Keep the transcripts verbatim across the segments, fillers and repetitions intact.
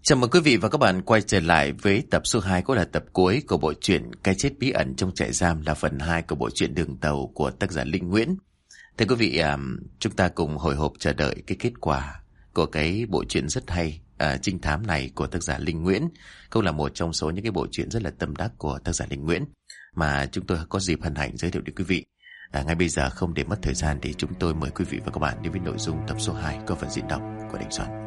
Chào mừng quý vị và các bạn quay trở lại với tập số hai, cũng là tập cuối của bộ truyện Cái chết bí ẩn trong trại giam, là phần hai của bộ truyện Đường Tàu của tác giả Linh Nguyễn. Thưa quý vị, chúng ta cùng hồi hộp chờ đợi cái kết quả của cái bộ truyện rất hay à, trinh thám này của tác giả Linh Nguyễn. Cũng là một trong số những cái bộ truyện rất là tâm đắc của tác giả Linh Nguyễn mà chúng tôi có dịp hân hạnh giới thiệu đến quý vị. À, ngay bây giờ không để mất thời gian thì chúng tôi mời quý vị và các bạn đến với nội dung tập số hai của phần diễn đọc của Đình Soạn.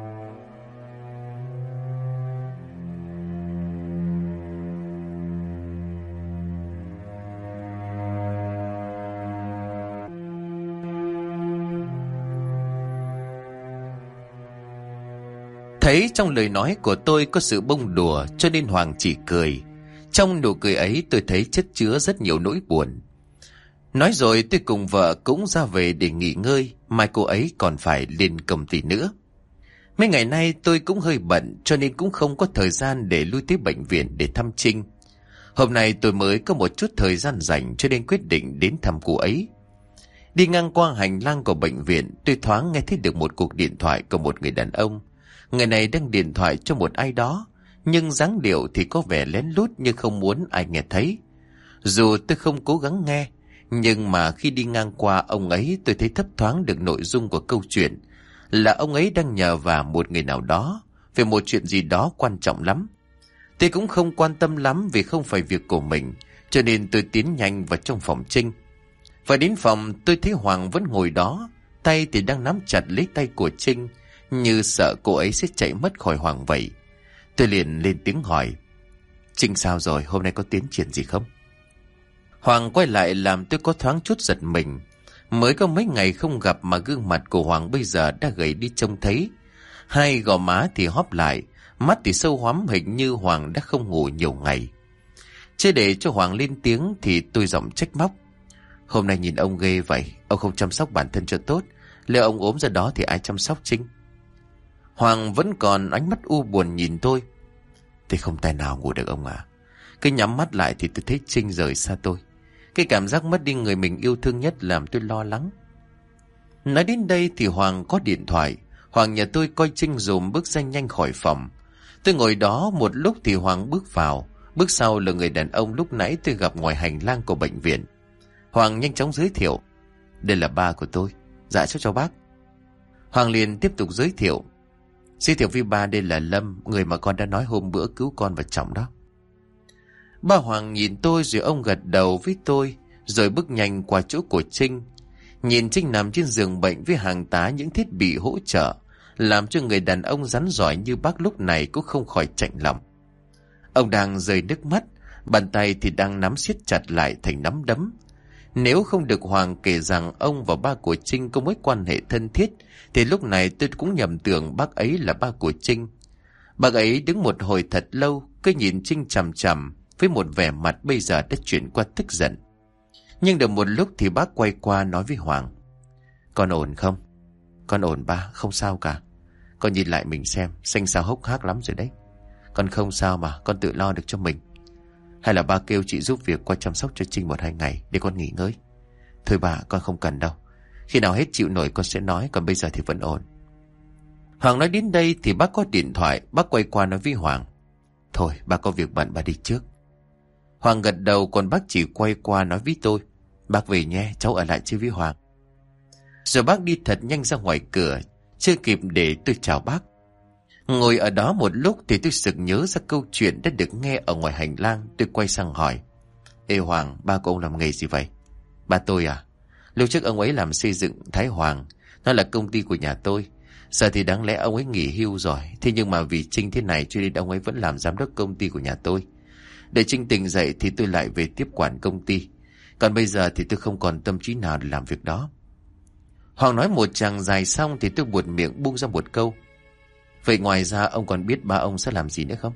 Thấy trong lời nói của tôi có sự bông đùa cho nên Hoàng chỉ cười. Trong nụ cười ấy tôi thấy chất chứa rất nhiều nỗi buồn. Nói rồi tôi cùng vợ cũng ra về để nghỉ ngơi, mai cô ấy còn phải lên công ty nữa. Mấy ngày nay tôi cũng hơi bận cho nên cũng không có thời gian để lui tới bệnh viện để thăm Trinh. Hôm nay tôi mới có một chút thời gian rảnh cho nên quyết định đến thăm cô ấy. Đi ngang qua hành lang của bệnh viện, tôi thoáng nghe thấy được một cuộc điện thoại của một người đàn ông. Người này đang điện thoại cho một ai đó, nhưng dáng điệu thì có vẻ lén lút như không muốn ai nghe thấy. Dù tôi không cố gắng nghe, nhưng mà khi đi ngang qua ông ấy tôi thấy thấp thoáng được nội dung của câu chuyện. Là ông ấy đang nhờ vả một người nào đó về một chuyện gì đó quan trọng lắm. Tôi cũng không quan tâm lắm vì không phải việc của mình, cho nên tôi tiến nhanh vào trong phòng Trinh. Và đến phòng tôi thấy Hoàng vẫn ngồi đó, tay thì đang nắm chặt lấy tay của Trinh, như sợ cô ấy sẽ chạy mất khỏi Hoàng vậy. Tôi liền lên tiếng hỏi: Trinh sao rồi, hôm nay có tiến triển gì không? Hoàng quay lại làm tôi có thoáng chút giật mình. Mới có mấy ngày không gặp mà gương mặt của Hoàng bây giờ đã gầy đi trông thấy. Hai gò má thì hóp lại, mắt thì sâu hoắm, hình như Hoàng đã không ngủ nhiều ngày. Chưa để cho Hoàng lên tiếng thì tôi giọng trách móc: Hôm nay nhìn ông ghê vậy, ông không chăm sóc bản thân cho tốt, lỡ ông ốm ra đó thì ai chăm sóc Trinh? Hoàng vẫn còn ánh mắt u buồn nhìn tôi. Tôi không tài nào ngủ được ông à. Cứ nhắm mắt lại thì tôi thấy Trinh rời xa tôi. Cái cảm giác mất đi người mình yêu thương nhất làm tôi lo lắng. Nói đến đây thì Hoàng có điện thoại. Hoàng nhờ tôi coi Trinh rồi bước ra nhanh khỏi phòng. Tôi ngồi đó một lúc thì Hoàng bước vào. Bước sau là người đàn ông lúc nãy tôi gặp ngoài hành lang của bệnh viện. Hoàng nhanh chóng giới thiệu: Đây là ba của tôi. Dạ cháu chào bác. Hoàng liền tiếp tục giới thiệu: Giới thiệu với ba, đây là Lâm, người mà con đã nói hôm bữa cứu con và chồng đó. Ba Hoàng nhìn tôi rồi ông gật đầu với tôi, rồi bước nhanh qua chỗ của Trinh. Nhìn Trinh nằm trên giường bệnh với hàng tá những thiết bị hỗ trợ, làm cho người đàn ông rắn giỏi như bác lúc này cũng không khỏi chạnh lòng. Ông đang rơi nước mắt, bàn tay thì đang nắm siết chặt lại thành nắm đấm. Nếu không được Hoàng kể rằng ông và ba của Trinh có mối quan hệ thân thiết, thì lúc này tôi cũng nhầm tưởng bác ấy là ba của Trinh. Bác ấy đứng một hồi thật lâu, cứ nhìn Trinh chằm chằm với một vẻ mặt bây giờ đã chuyển qua tức giận. Nhưng được một lúc thì bác quay qua nói với Hoàng: Con ổn không? Con ổn ba, không sao cả. Con nhìn lại mình xem, xanh xao hốc hác lắm rồi đấy. Con không sao mà, con tự lo được cho mình. Hay là ba kêu chị giúp việc qua chăm sóc cho Trinh một hai ngày để con nghỉ ngơi? Thôi bà, con không cần đâu. Khi nào hết chịu nổi con sẽ nói, còn bây giờ thì vẫn ổn. Hoàng nói đến đây thì bác có điện thoại. Bác quay qua nói với Hoàng: Thôi bác có việc bận, bà đi trước. Hoàng gật đầu, còn bác chỉ quay qua nói với tôi: Bác về nhé, cháu ở lại chơi với Hoàng. Rồi bác đi thật nhanh ra ngoài cửa, chưa kịp để tôi chào bác. Ngồi ở đó một lúc thì tôi sực nhớ ra câu chuyện đã được nghe ở ngoài hành lang. Tôi quay sang hỏi: Ê Hoàng, ba của ông làm nghề gì vậy? Ba tôi à? Lúc trước ông ấy làm xây dựng Thái Hoàng, nó là công ty của nhà tôi. Giờ thì đáng lẽ ông ấy nghỉ hưu rồi, thế nhưng mà vì Trinh thế này cho nên ông ấy vẫn làm giám đốc công ty của nhà tôi. Để Trinh tỉnh dậy thì tôi lại về tiếp quản công ty. Còn bây giờ thì tôi không còn tâm trí nào để làm việc đó. Hoàng nói một tràng dài xong thì tôi buột miệng buông ra một câu: Vậy ngoài ra ông còn biết ba ông sẽ làm gì nữa không?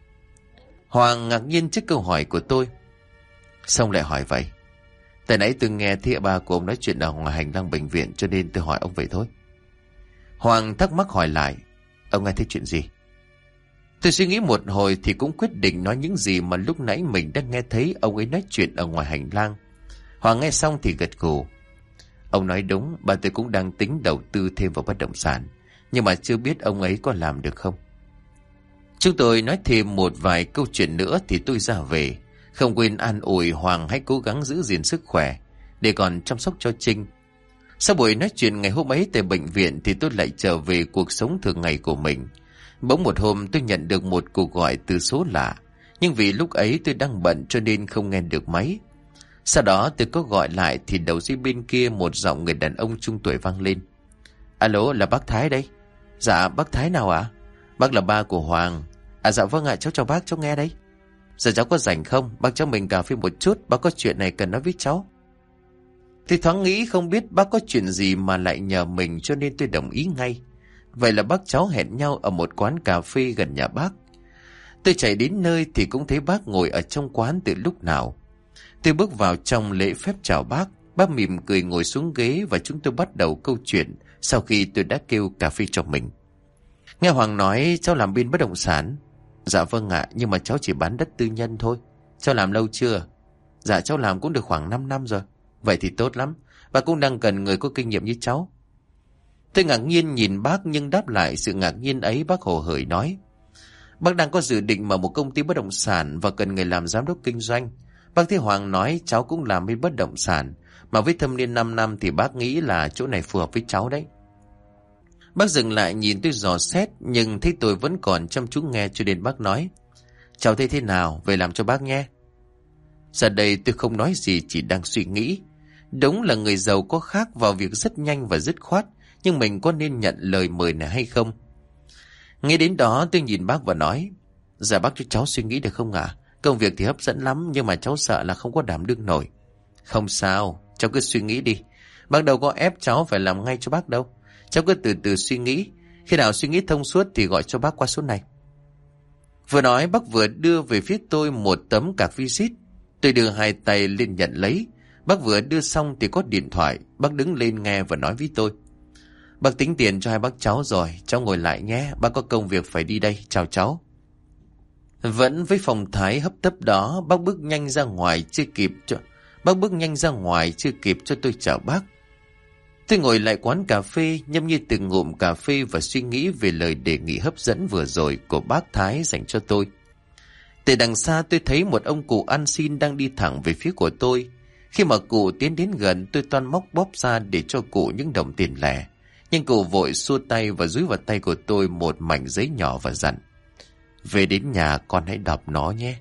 Hoàng ngạc nhiên trước câu hỏi của tôi. Xong lại hỏi vậy? Tại nãy tôi nghe thấy ba của ông nói chuyện ở ngoài hành lang bệnh viện, cho nên tôi hỏi ông vậy thôi. Hoàng thắc mắc hỏi lại: Ông nghe thấy chuyện gì? Tôi suy nghĩ một hồi thì cũng quyết định nói những gì mà lúc nãy mình đã nghe thấy ông ấy nói chuyện ở ngoài hành lang. Hoàng nghe xong thì gật gù: Ông nói đúng, ba tôi cũng đang tính đầu tư thêm vào bất động sản, nhưng mà chưa biết ông ấy có làm được không. Chúng tôi nói thêm một vài câu chuyện nữa thì tôi ra về, không quên an ủi Hoàng hãy cố gắng giữ gìn sức khỏe để còn chăm sóc cho Trinh. Sau buổi nói chuyện ngày hôm ấy tại bệnh viện thì tôi lại trở về cuộc sống thường ngày của mình. Bỗng một hôm tôi nhận được một cuộc gọi từ số lạ, nhưng vì lúc ấy tôi đang bận cho nên không nghe được máy. Sau đó tôi có gọi lại thì đầu dây bên kia một giọng người đàn ông trung tuổi vang lên. Alo, là bác Thái đây. Dạ, bác Thái nào ạ? À? Bác là ba của Hoàng. À dạ vâng ạ, cháu chào bác, cháu nghe đấy. Giờ cháu có rảnh không? Bác cho mình cà phê một chút, bác có chuyện này cần nói với cháu. Thì thoáng nghĩ không biết bác có chuyện gì mà lại nhờ mình, cho nên tôi đồng ý ngay. Vậy là bác cháu hẹn nhau ở một quán cà phê gần nhà bác. Tôi chạy đến nơi thì cũng thấy bác ngồi ở trong quán từ lúc nào. Tôi bước vào trong lễ phép chào bác. Bác mỉm cười ngồi xuống ghế và chúng tôi bắt đầu câu chuyện sau khi tôi đã kêu cà phê cho mình. Nghe Hoàng nói cháu làm bên bất động sản. Dạ vâng ạ, nhưng mà cháu chỉ bán đất tư nhân thôi. Cháu làm lâu chưa? Dạ cháu làm cũng được khoảng năm năm rồi. Vậy thì tốt lắm, bác cũng đang cần người có kinh nghiệm như cháu. Tôi ngạc nhiên nhìn bác nhưng đáp lại sự ngạc nhiên ấy, bác hồ hởi nói. Bác đang có dự định mở một công ty bất động sản và cần người làm giám đốc kinh doanh. Bác thấy Hoàng nói cháu cũng làm bên bất động sản, mà với thâm niên năm năm thì bác nghĩ là chỗ này phù hợp với cháu đấy. Bác dừng lại nhìn tôi dò xét, nhưng thấy tôi vẫn còn chăm chú nghe cho nên bác nói. Cháu thấy thế nào, về làm cho bác nhé. Giờ đây tôi không nói gì, chỉ đang suy nghĩ. Đúng là người giàu có khác vào việc rất nhanh và dứt khoát, nhưng mình có nên nhận lời mời này hay không? Nghe đến đó tôi nhìn bác và nói. Dạ bác cho cháu suy nghĩ được không ạ? À? Công việc thì hấp dẫn lắm, nhưng mà cháu sợ là không có đảm đương nổi. Không sao, cháu cứ suy nghĩ đi. Bác đâu có ép cháu phải làm ngay cho bác đâu. Cháu cứ từ từ suy nghĩ. Khi nào suy nghĩ thông suốt thì gọi cho bác qua số này. Vừa nói bác vừa đưa về phía tôi một tấm cạc visit. Tôi đưa hai tay lên nhận lấy. Bác vừa đưa xong thì có điện thoại. Bác đứng lên nghe và nói với tôi. Bác tính tiền cho hai bác cháu rồi. Cháu ngồi lại nhé. Bác có công việc phải đi đây. Chào cháu. Vẫn với phong thái hấp tấp đó, bác bước nhanh ra ngoài chưa kịp cho bác bước nhanh ra ngoài chưa kịp cho tôi chào bác. Tôi ngồi lại quán cà phê, nhâm nhi từng ngụm cà phê và suy nghĩ về lời đề nghị hấp dẫn vừa rồi của bác Thái dành cho tôi. Từ đằng xa tôi thấy một ông cụ ăn xin đang đi thẳng về phía của tôi. Khi mà cụ tiến đến gần, tôi toan móc bóp ra để cho cụ những đồng tiền lẻ, nhưng cụ vội xua tay và dúi vào tay của tôi một mảnh giấy nhỏ và dặn. Về đến nhà con hãy đọc nó nhé.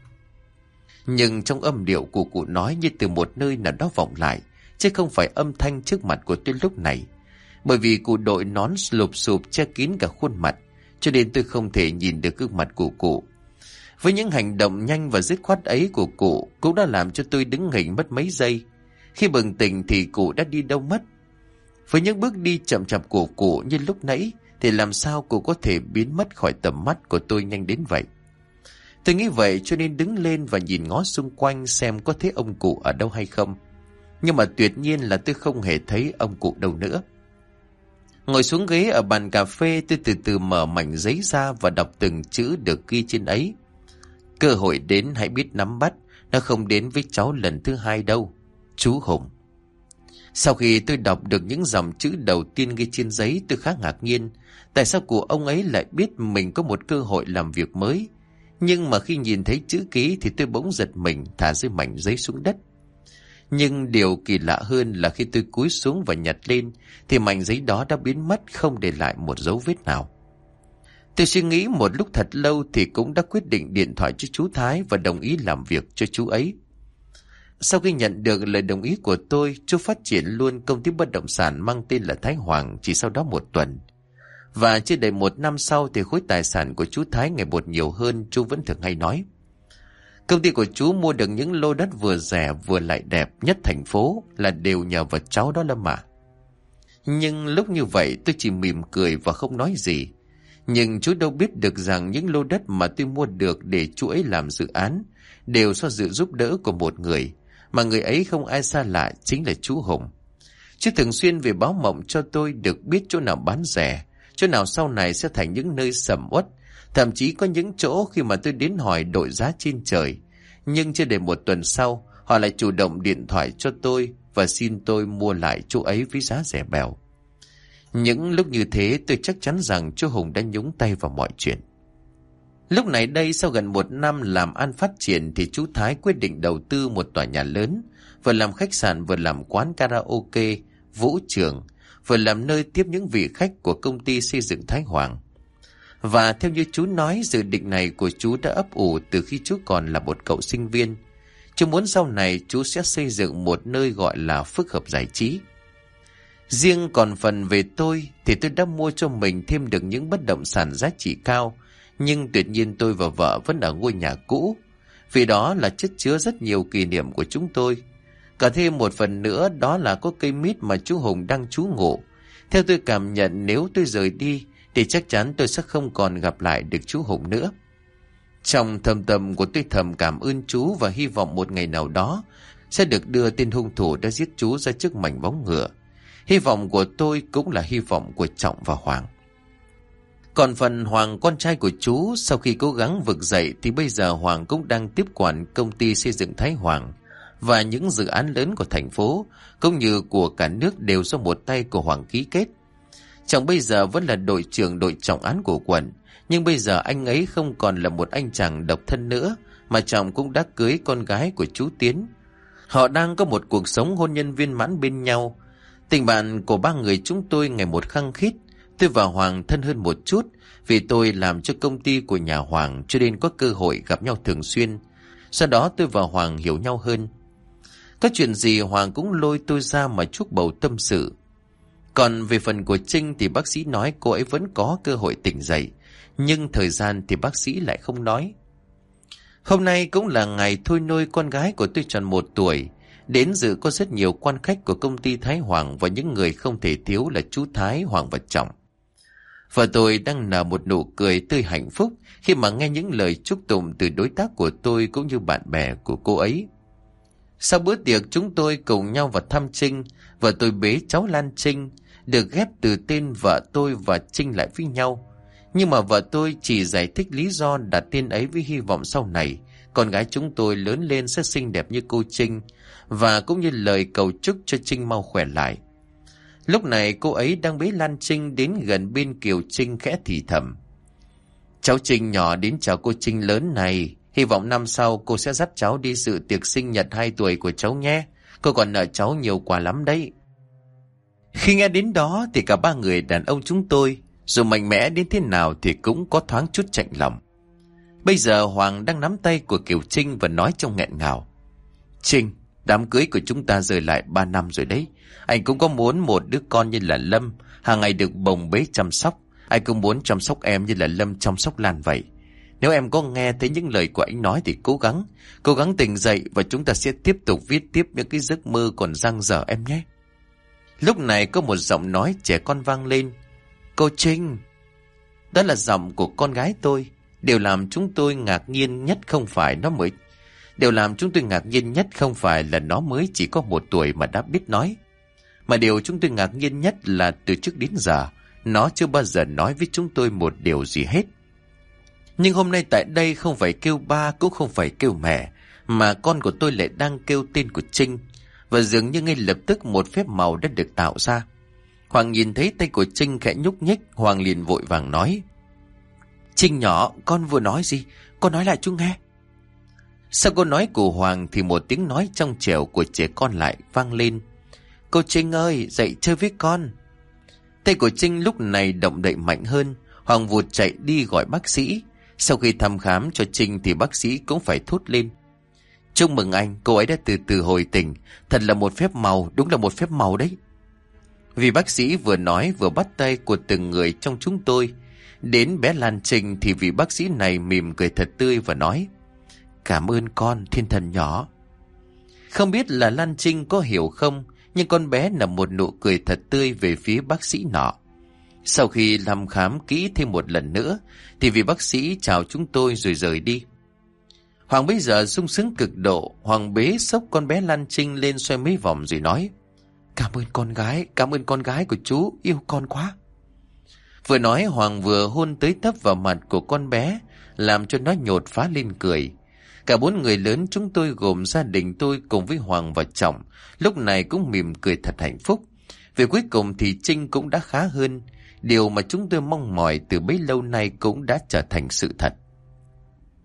Nhưng trong âm điệu của cụ nói như từ một nơi nào đó vọng lại, chứ không phải âm thanh trước mặt của tôi lúc này. Bởi vì cụ đội nón lụp xụp che kín cả khuôn mặt, cho nên tôi không thể nhìn được gương mặt của cụ. Với những hành động nhanh và dứt khoát ấy của cụ cũng đã làm cho tôi đứng hình mất mấy giây. Khi bừng tỉnh thì cụ đã đi đâu mất. Với những bước đi chậm chạp của cụ như lúc nãy thì làm sao cụ có thể biến mất khỏi tầm mắt của tôi nhanh đến vậy? Tôi nghĩ vậy cho nên đứng lên và nhìn ngó xung quanh xem có thấy ông cụ ở đâu hay không. Nhưng mà tuyệt nhiên là tôi không hề thấy ông cụ đâu nữa. Ngồi xuống ghế ở bàn cà phê, tôi từ từ mở mảnh giấy ra và đọc từng chữ được ghi trên ấy. Cơ hội đến hãy biết nắm bắt, nó không đến với cháu lần thứ hai đâu. Chú Hùng. Sau khi tôi đọc được những dòng chữ đầu tiên ghi trên giấy, tôi khá ngạc nhiên. Tại sao cụ ông ấy lại biết mình có một cơ hội làm việc mới? Nhưng mà khi nhìn thấy chữ ký thì tôi bỗng giật mình thả rơi mảnh giấy xuống đất. Nhưng điều kỳ lạ hơn là khi tôi cúi xuống và nhặt lên thì mảnh giấy đó đã biến mất, không để lại một dấu vết nào. Tôi suy nghĩ một lúc thật lâu thì cũng đã quyết định điện thoại cho chú Thái và đồng ý làm việc cho chú ấy. Sau khi nhận được lời đồng ý của tôi, chú phát triển luôn công ty bất động sản mang tên là Thái Hoàng chỉ sau đó một tuần. Và chưa đầy một năm sau thì khối tài sản của chú Thái ngày một nhiều hơn, chú vẫn thường hay nói. Công ty của chú mua được những lô đất vừa rẻ vừa lại đẹp nhất thành phố là đều nhờ vào cháu đó Lâm ạ. Nhưng lúc như vậy tôi chỉ mỉm cười và không nói gì. Nhưng chú đâu biết được rằng những lô đất mà tôi mua được để chú ấy làm dự án đều do sự giúp đỡ của một người, mà người ấy không ai xa lạ, chính là chú Hùng. Chú thường xuyên về báo mộng cho tôi được biết chỗ nào bán rẻ, chỗ nào sau này sẽ thành những nơi sầm uất. Thậm chí có những chỗ khi mà tôi đến hỏi đội giá trên trời, nhưng chưa đầy một tuần sau họ lại chủ động điện thoại cho tôi và xin tôi mua lại chỗ ấy với giá rẻ bèo. Những lúc như thế tôi chắc chắn rằng chú Hùng đã nhúng tay vào mọi chuyện. Lúc này đây sau gần một năm làm ăn phát triển thì chú Thái quyết định đầu tư một tòa nhà lớn, vừa làm khách sạn vừa làm quán karaoke, vũ trường, vừa làm nơi tiếp những vị khách của công ty xây dựng Thái Hoàng. Và theo như chú nói, dự định này của chú đã ấp ủ từ khi chú còn là một cậu sinh viên. Chú muốn sau này chú sẽ xây dựng một nơi gọi là phức hợp giải trí. Riêng còn phần về tôi thì tôi đã mua cho mình thêm được những bất động sản giá trị cao, nhưng tuyệt nhiên tôi và vợ vẫn ở ngôi nhà cũ, vì đó là chất chứa rất nhiều kỷ niệm của chúng tôi. Cả thêm một phần nữa đó là có cây mít mà chú Hùng đang trú ngụ. Theo tôi cảm nhận, nếu tôi rời đi thì chắc chắn tôi sẽ không còn gặp lại được chú Hùng nữa. Trong thâm tâm của tôi thầm cảm ơn chú và hy vọng một ngày nào đó sẽ được đưa tên hung thủ đã giết chú ra trước mảnh bóng ngựa. Hy vọng của tôi cũng là hy vọng của Trọng và Hoàng. Còn phần Hoàng, con trai của chú, sau khi cố gắng vực dậy thì bây giờ Hoàng cũng đang tiếp quản công ty xây dựng Thái Hoàng, và những dự án lớn của thành phố cũng như của cả nước đều do một tay của Hoàng ký kết. Trọng bây giờ vẫn là đội trưởng đội trọng án của quận, nhưng bây giờ anh ấy không còn là một anh chàng độc thân nữa, mà Trọng cũng đã cưới con gái của chú Tiến. Họ đang có một cuộc sống hôn nhân viên mãn bên nhau. Tình bạn của ba người chúng tôi ngày một khăng khít. Tôi và Hoàng thân hơn một chút vì tôi làm cho công ty của nhà Hoàng, cho nên có cơ hội gặp nhau thường xuyên. Sau đó tôi và Hoàng hiểu nhau hơn. Có chuyện gì Hoàng cũng lôi tôi ra mà chuốc bầu tâm sự. Còn về phần của Trinh thì bác sĩ nói cô ấy vẫn có cơ hội tỉnh dậy, nhưng thời gian thì bác sĩ lại không nói. Hôm nay cũng là ngày thôi nôi con gái của tôi tròn một tuổi. Đến dự có rất nhiều quan khách của công ty Thái Hoàng, và những người không thể thiếu là chú Thái, Hoàng và Trọng. Và tôi đang nở một nụ cười tươi hạnh phúc khi mà nghe những lời chúc tụng từ đối tác của tôi cũng như bạn bè của cô ấy. Sau bữa tiệc chúng tôi cùng nhau vào thăm Trinh, và tôi bế cháu Lan Trinh, được ghép từ tên vợ tôi và Trinh lại với nhau. Nhưng mà vợ tôi chỉ giải thích lý do đặt tên ấy với hy vọng sau này con gái chúng tôi lớn lên sẽ xinh đẹp như cô Trinh, và cũng như lời cầu chúc cho Trinh mau khỏe lại. Lúc này cô ấy đang bế Lan Trinh đến gần bên Kiều Trinh, khẽ thì thầm: "Cháu Trinh nhỏ đến chào cô Trinh lớn này. Hy vọng năm sau cô sẽ dắt cháu đi dự tiệc sinh nhật hai tuổi của cháu nhé. Cô còn nợ cháu nhiều quà lắm đấy." Khi nghe đến đó thì cả ba người đàn ông chúng tôi, dù mạnh mẽ đến thế nào thì cũng có thoáng chút chạnh lòng. Bây giờ Hoàng đang nắm tay của Kiều Trinh và nói trong nghẹn ngào: "Trinh, đám cưới của chúng ta rời lại ba năm rồi đấy. Anh cũng có muốn một đứa con như là Lâm, hàng ngày được bồng bế chăm sóc. Anh cũng muốn chăm sóc em như là Lâm chăm sóc Lan vậy. Nếu em có nghe thấy những lời của anh nói thì cố gắng, cố gắng tỉnh dậy, và chúng ta sẽ tiếp tục viết tiếp những cái giấc mơ còn dang dở em nhé." Lúc này có một giọng nói trẻ con vang lên: "Cô Trinh." Đó là giọng của con gái tôi. Điều làm chúng tôi ngạc nhiên nhất không phải nó mới Điều làm chúng tôi ngạc nhiên nhất không phải là nó mới chỉ có một tuổi mà đã biết nói, mà điều chúng tôi ngạc nhiên nhất là từ trước đến giờ nó chưa bao giờ nói với chúng tôi một điều gì hết. Nhưng hôm nay tại đây không phải kêu ba cũng không phải kêu mẹ, mà con của tôi lại đang kêu tên của Trinh. Và dường như ngay lập tức một phép màu đã được tạo ra. Hoàng nhìn thấy tay của Trinh khẽ nhúc nhích, Hoàng liền vội vàng nói: "Trinh nhỏ, con vừa nói gì? Con nói lại chú nghe." Sau câu nói của Hoàng thì một tiếng nói trong trẻo của trẻ con lại vang lên: "Cô Trinh ơi, dậy chơi với con." Tay của Trinh lúc này động đậy mạnh hơn. Hoàng vụt chạy đi gọi bác sĩ. Sau khi thăm khám cho Trinh thì bác sĩ cũng phải thốt lên: "Chúc mừng anh, cô ấy đã từ từ hồi tỉnh. Thật là một phép màu, đúng là một phép màu đấy." Vì bác sĩ vừa nói vừa bắt tay của từng người trong chúng tôi. Đến bé Lan Trinh thì vị bác sĩ này mỉm cười thật tươi và nói: "Cảm ơn con, thiên thần nhỏ." Không biết là Lan Trinh có hiểu không, nhưng con bé nở một nụ cười thật tươi về phía bác sĩ nọ. Sau khi thăm khám kỹ thêm một lần nữa thì vị bác sĩ chào chúng tôi rồi rời đi. Hoàng bây giờ sung sướng cực độ. Hoàng bế xốc con bé Lan Trinh lên xoay mấy vòng rồi nói: "Cảm ơn con gái, cảm ơn con gái của chú, yêu con quá." Vừa nói Hoàng vừa hôn tới tấp vào mặt của con bé, làm cho nó nhột phá lên cười. Cả bốn người lớn chúng tôi gồm gia đình tôi cùng với Hoàng và Trọng lúc này cũng mỉm cười thật hạnh phúc. Vì cuối cùng thì Trinh cũng đã khá hơn. Điều mà chúng tôi mong mỏi từ bấy lâu nay cũng đã trở thành sự thật.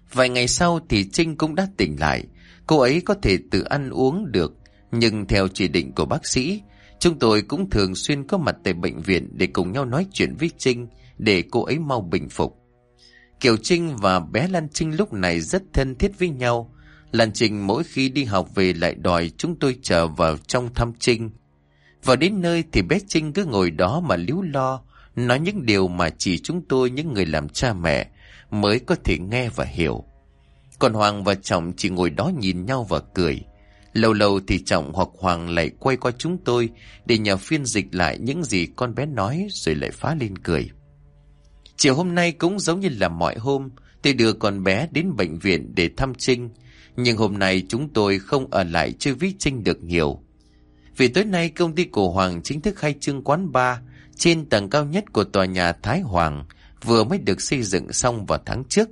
Vài ngày sau thì Trinh cũng đã tỉnh lại. Cô ấy có thể tự ăn uống được, nhưng theo chỉ định của bác sĩ, chúng tôi cũng thường xuyên có mặt tại bệnh viện để cùng nhau nói chuyện với Trinh để cô ấy mau bình phục. Kiều Trinh và bé Lan Trinh lúc này rất thân thiết với nhau. Lan Trinh mỗi khi đi học về lại đòi chúng tôi chờ vào trong thăm Trinh. Vào đến nơi thì bé Trinh cứ ngồi đó mà líu lo, nói những điều mà chỉ chúng tôi, những người làm cha mẹ, mới có thể nghe và hiểu. Còn Hoàng và Trọng chỉ ngồi đó nhìn nhau và cười. Lâu lâu thì Trọng hoặc Hoàng lại quay qua chúng tôi để nhờ phiên dịch lại những gì con bé nói, rồi lại phá lên cười. Chiều hôm nay cũng giống như là mọi hôm, tôi đưa con bé đến bệnh viện để thăm Trinh. Nhưng hôm nay chúng tôi không ở lại chơi với Trinh được nhiều. Vì tối nay công ty của Hoàng chính thức khai trương quán bar trên tầng cao nhất của tòa nhà Thái Hoàng, vừa mới được xây dựng xong vào tháng trước.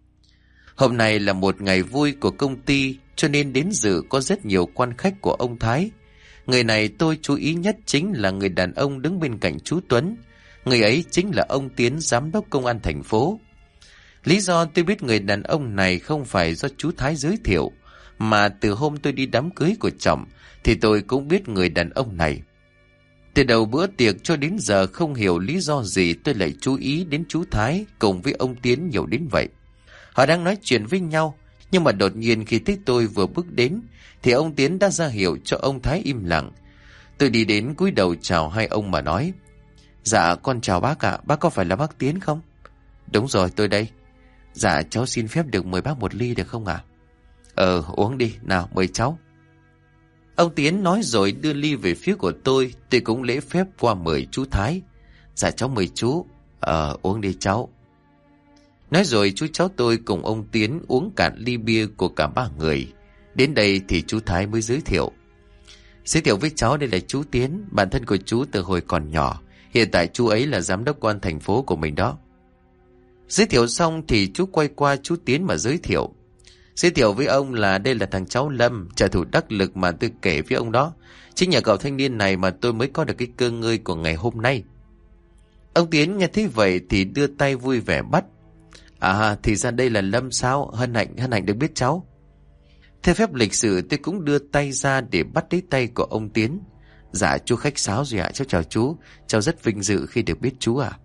Hôm nay là một ngày vui của công ty, cho nên đến dự có rất nhiều quan khách của ông Thái. Người này tôi chú ý nhất chính là người đàn ông đứng bên cạnh chú Tuấn. Người ấy chính là ông Tiến, giám đốc công an thành phố. Lý do tôi biết người đàn ông này không phải do chú Thái giới thiệu, mà từ hôm tôi đi đám cưới của Trọng thì tôi cũng biết người đàn ông này. Từ đầu bữa tiệc cho đến giờ không hiểu lý do gì tôi lại chú ý đến chú Thái cùng với ông Tiến nhiều đến vậy. Họ đang nói chuyện với nhau, nhưng mà đột nhiên khi thấy tôi vừa bước đến thì ông Tiến đã ra hiệu cho ông Thái im lặng. Tôi đi đến cúi đầu chào hai ông mà nói: Dạ con chào bác ạ, bác có phải là bác Tiến không? Đúng rồi, tôi đây. Dạ cháu xin phép được mời bác một ly được không ạ? Ờ uống đi, nào mời cháu. Ông Tiến nói rồi đưa ly về phía của tôi. Tôi cũng lễ phép qua mời chú Thái. Dạ cháu mời chú. Ờ uống đi cháu. Nói rồi chú cháu tôi cùng ông Tiến uống cạn ly bia của cả ba người. Đến đây thì chú Thái mới giới thiệu. Giới thiệu với cháu, đây là chú Tiến, bạn thân của chú từ hồi còn nhỏ. Hiện tại chú ấy là giám đốc công an thành phố của mình đó. Giới thiệu xong thì chú quay qua chú Tiến mà giới thiệu. Giới thiệu với ông là đây là thằng cháu Lâm, trả thù đắc lực mà tôi kể với ông đó. Chính nhờ cậu thanh niên này mà tôi mới có được cái cơ ngơi của ngày hôm nay. Ông Tiến nghe thấy vậy thì đưa tay vui vẻ bắt. À thì ra đây là Lâm sao? Hân hạnh, hân hạnh được biết cháu. Theo phép lịch sự tôi cũng đưa tay ra để bắt lấy tay của ông Tiến. Dạ chú khách sáo rồi ạ, cháu chào chú. Cháu rất vinh dự khi được biết chú ạ.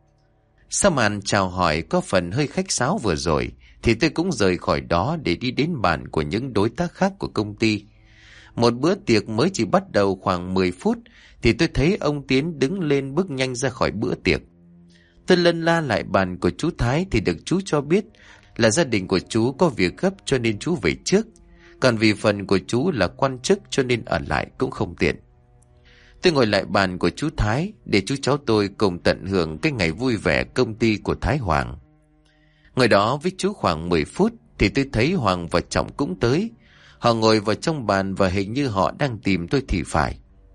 Sau màn chào hỏi có phần hơi khách sáo vừa rồi thì tôi cũng rời khỏi đó để đi đến bàn của những đối tác khác của công ty. Một bữa tiệc mới chỉ bắt đầu khoảng mười phút thì tôi thấy ông Tiến đứng lên bước nhanh ra khỏi bữa tiệc. Tôi lân la lại bàn của chú Thái thì được chú cho biết là gia đình của chú có việc gấp cho nên chú về trước. Còn vì phần của chú là quan chức cho nên ở lại cũng không tiện. Tôi ngồi lại bàn của chú Thái để chú cháu tôi cùng tận hưởng cái ngày vui vẻ công ty của Thái Hoàng. Ngồi đó với chú khoảng mười phút thì tôi thấy Hoàng và Trọng cũng tới. Họ ngồi vào trong bàn và hình như họ đang tìm tôi thì phải.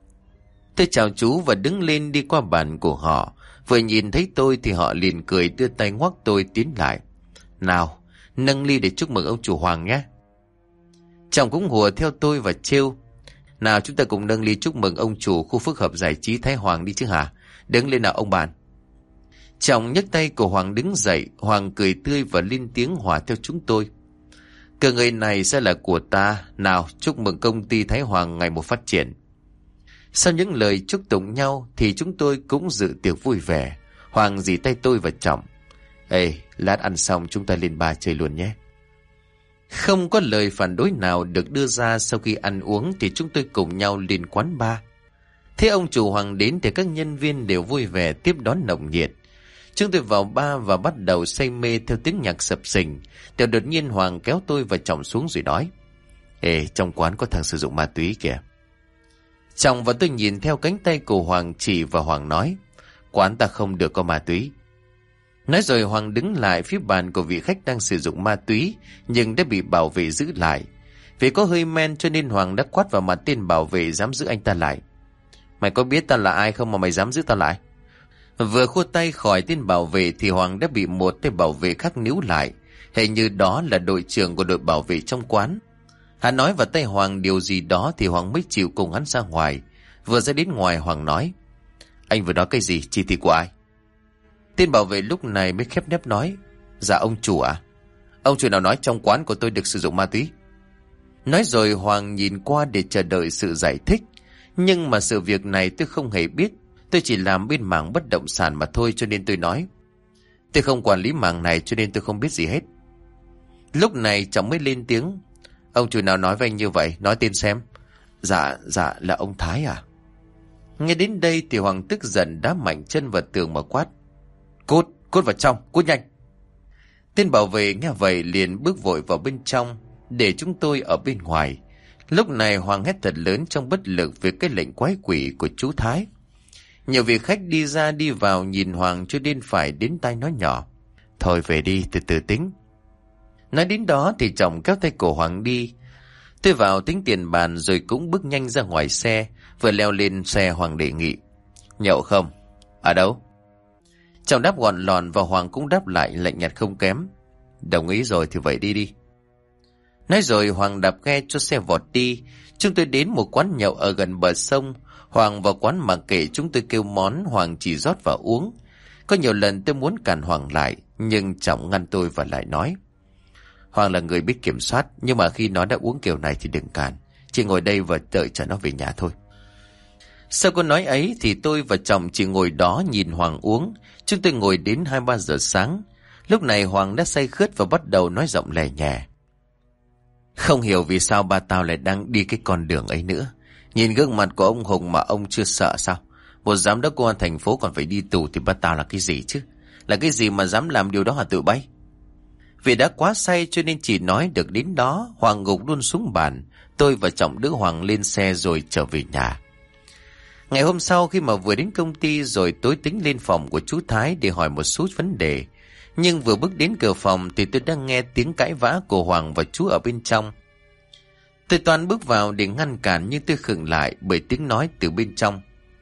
Tôi chào chú và đứng lên đi qua bàn của họ. Vừa nhìn thấy tôi thì họ liền cười đưa tay ngoắc tôi tiến lại. Nào, nâng ly để chúc mừng ông chủ Hoàng nhé. Trọng cũng hùa theo tôi và trêu. Nào chúng ta cùng nâng ly chúc mừng ông chủ khu phức hợp giải trí Thái Hoàng đi chứ hả? Đứng lên nào ông bạn. Trọng nhấc tay của Hoàng đứng dậy. Hoàng cười tươi và lên tiếng hòa theo chúng tôi. Cơ ngơi này sẽ là của ta. Nào chúc mừng công ty Thái Hoàng ngày một phát triển. Sau những lời chúc tụng nhau thì chúng tôi cũng dự tiệc vui vẻ. Hoàng dì tay tôi và Trọng. Ê, lát ăn xong chúng ta lên bar chơi luôn nhé. Không có lời phản đối nào được đưa ra. Sau khi ăn uống thì chúng tôi cùng nhau lên quán bar. Thế ông chủ Hoàng đến thì các nhân viên đều vui vẻ tiếp đón nồng nhiệt. Chúng tôi vào bar và bắt đầu say mê theo tiếng nhạc sập sình. Thì đột nhiên Hoàng kéo tôi và Trọng xuống rồi nói. Ê, trong quán có thằng sử dụng ma túy kìa. Trọng và tôi nhìn theo cánh tay của Hoàng chỉ và Hoàng nói. Quán ta không được có ma túy. Nói rồi Hoàng đứng lại phía bàn của vị khách đang sử dụng ma túy, nhưng đã bị bảo vệ giữ lại. Vì có hơi men cho nên Hoàng đã quát vào mặt tên bảo vệ dám giữ anh ta lại. Mày có biết ta là ai không mà mày dám giữ ta lại? Vừa khua tay khỏi tên bảo vệ thì Hoàng đã bị một tên bảo vệ khác níu lại. Hình như đó là đội trưởng của đội bảo vệ trong quán. Hắn nói vào tay Hoàng điều gì đó thì Hoàng mới chịu cùng hắn ra ngoài. Vừa ra đến ngoài Hoàng nói. Anh vừa nói cái gì, chỉ thị của ai? Tên bảo vệ lúc này mới khép nép nói. Dạ ông chủ ạ. Ông chủ nào nói trong quán của tôi được sử dụng ma túy? Nói rồi Hoàng nhìn qua để chờ đợi sự giải thích. Nhưng mà sự việc này tôi không hề biết. Tôi chỉ làm bên mảng bất động sản mà thôi, cho nên tôi nói tôi không quản lý mảng này, cho nên tôi không biết gì hết. Lúc này Trọng mới lên tiếng. Ông chủ nào nói với anh như vậy? Nói tên xem. Dạ, dạ là ông Thái à? Nghe đến đây thì Hoàng tức giận đá mạnh chân vào tường mà quát. Cút, cút vào trong, cút nhanh. Tên bảo vệ nghe vậy liền bước vội vào bên trong, để chúng tôi ở bên ngoài. Lúc này Hoàng hét thật lớn trong bất lực về cái lệnh quái quỷ của chú Thái. Nhiều vị khách đi ra đi vào nhìn Hoàng cho đến phải đến tai nói nhỏ. Thôi về đi, từ từ tính. Nói đến đó thì chồng kéo tay cổ Hoàng đi. Tôi vào tính tiền bàn rồi cũng bước nhanh ra ngoài xe. Vừa leo lên xe Hoàng đề nghị. Nhậu không? Ở đâu? Chồng đáp gọn lòn và Hoàng cũng đáp lại lạnh nhạt không kém. Đồng ý rồi thì vậy đi đi. Nói rồi Hoàng đạp ghe cho xe vọt đi. Chúng tôi đến một quán nhậu ở gần bờ sông. Hoàng vào quán mà kể chúng tôi kêu món, Hoàng chỉ rót vào uống. Có nhiều lần tôi muốn cản Hoàng lại, nhưng Trọng ngăn tôi và lại nói. Hoàng là người biết kiểm soát, nhưng mà khi nó đã uống kiểu này thì đừng cản. Chỉ ngồi đây và đợi cho nó về nhà thôi. Sau câu nói ấy thì tôi và Trọng chỉ ngồi đó nhìn Hoàng uống. Chúng tôi ngồi đến hai ba giờ sáng. Lúc này Hoàng đã say khướt và bắt đầu nói giọng lè nhẹ. Không hiểu vì sao ba tao lại đang đi cái con đường ấy nữa. Nhìn gương mặt của ông Hùng mà ông chưa sợ sao? Một giám đốc công an thành phố còn phải đi tù thì ba tao là cái gì chứ? Là cái gì mà dám làm điều đó hả tụi bay? Vì đã quá say cho nên chỉ nói được đến đó, Hoàng gục luôn xuống bàn. Tôi và Trọng đỡ Hoàng lên xe rồi trở về nhà. Ngày hôm sau khi mà vừa đến công ty rồi tôi tính lên phòng của chú Thái để hỏi một số vấn đề. Nhưng vừa bước đến cửa phòng thì tôi đang nghe tiếng cãi vã của Hoàng và chú ở bên trong. Tôi toan bước vào để ngăn cản nhưng tôi khựng lại bởi tiếng nói từ bên trong.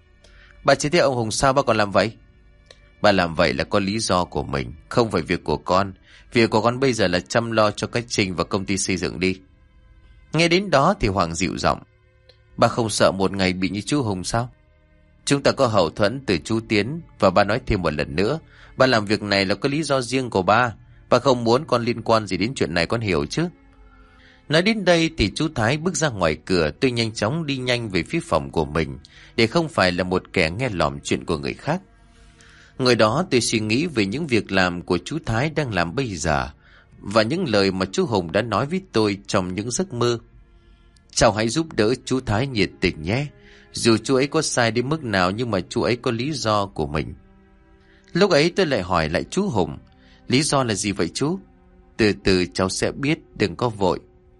Bà chỉ thấy ông Hùng sao ba còn làm vậy? Bà làm vậy là có lý do của mình, không phải việc của con. Việc của con bây giờ là chăm lo cho cái Trình và công ty xây dựng đi. Nghe đến đó thì Hoàng dịu giọng. Bà không sợ một ngày bị như chú Hùng sao? Chúng ta có hậu thuẫn từ chú Tiến. Và bà nói thêm một lần nữa, bà làm việc này là có lý do riêng của ba. Bà không muốn con liên quan gì đến chuyện này, con hiểu chứ? Nói đến đây thì chú Thái bước ra ngoài cửa. Tôi nhanh chóng đi nhanh về phía phòng của mình, để không phải là một kẻ nghe lỏm chuyện của người khác. Người đó tôi suy nghĩ về những việc làm của chú Thái đang làm bây giờ, và những lời mà chú Hùng đã nói với tôi trong những giấc mơ. Cháu hãy giúp đỡ chú Thái nhiệt tình nhé. Dù chú ấy có sai đến mức nào nhưng mà chú ấy có lý do của mình. Lúc ấy tôi lại hỏi lại chú Hùng. Lý do là gì vậy chú? Từ từ cháu sẽ biết, đừng có vội.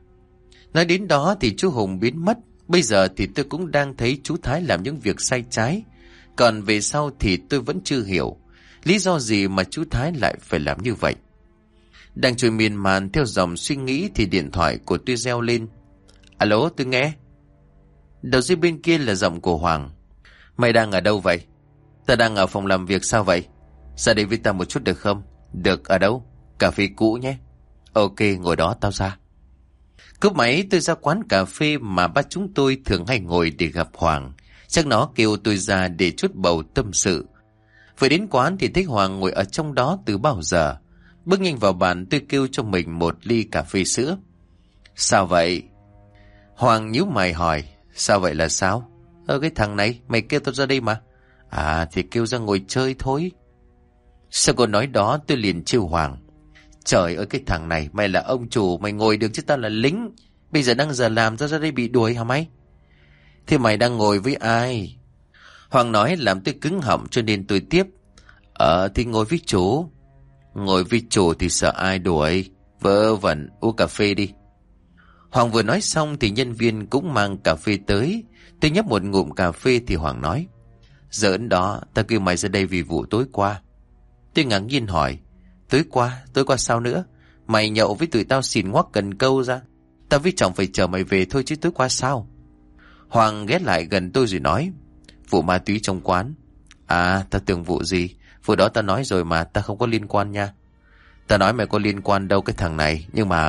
Nói đến đó thì chú Hùng biến mất. Bây giờ thì tôi cũng đang thấy chú Thái làm những việc sai trái. Còn về sau thì tôi vẫn chưa hiểu lý do gì mà chú Thái lại phải làm như vậy. Đang trôi miên man theo dòng suy nghĩ thì điện thoại của tôi reo lên. Alo, tôi nghe. Đầu dây bên kia là giọng của Hoàng. Mày đang ở đâu vậy? Ta đang ở phòng làm việc. Sao vậy? Ra đây với ta một chút được không? Được, ở đâu? Cà phê cũ nhé. Ok, ngồi đó tao ra. Cúp máy tôi ra quán cà phê mà ba chúng tôi thường hay ngồi để gặp Hoàng. Chắc nó kêu tôi ra để chút bầu tâm sự. Vừa đến quán thì thấy Hoàng ngồi ở trong đó từ bao giờ. Bước nhanh vào bàn tôi kêu cho mình một ly cà phê sữa. Sao vậy? Hoàng nhíu mày hỏi. Sao vậy là sao? Ơ cái thằng này mày kêu tao ra đây mà. À thì kêu ra ngồi chơi thôi. Sau câu nói đó tôi liền trêu Hoàng. Trời ơi cái thằng này, mày là ông chủ mày ngồi được chứ tao là lính. Bây giờ đang giờ làm tao ra đây bị đuổi hả mày? Thế mày đang ngồi với ai? Hoàng nói làm tôi cứng họng cho nên tôi tiếp. Ờ thì ngồi với chủ. Ngồi với chủ thì sợ ai đuổi? Vớ vẩn, uống cà phê đi. Hoàng vừa nói xong thì nhân viên cũng mang cà phê tới. Tôi nhấp một ngụm cà phê thì Hoàng nói. Giỡn đó, tao kêu mày ra đây vì vụ tối qua. Tôi ngạc nhiên hỏi. Tối qua? Tối qua sao nữa? Mày nhậu với tụi tao xỉn ngoắc cần câu ra. Tao với chồng phải chờ mày về thôi chứ tối qua sao? Hoàng ghé lại gần tôi rồi nói. Vụ ma túy trong quán. À, tao tưởng vụ gì? Vụ đó tao nói rồi mà, tao không có liên quan nha. Tao nói mày có liên quan đâu cái thằng này. Nhưng mà...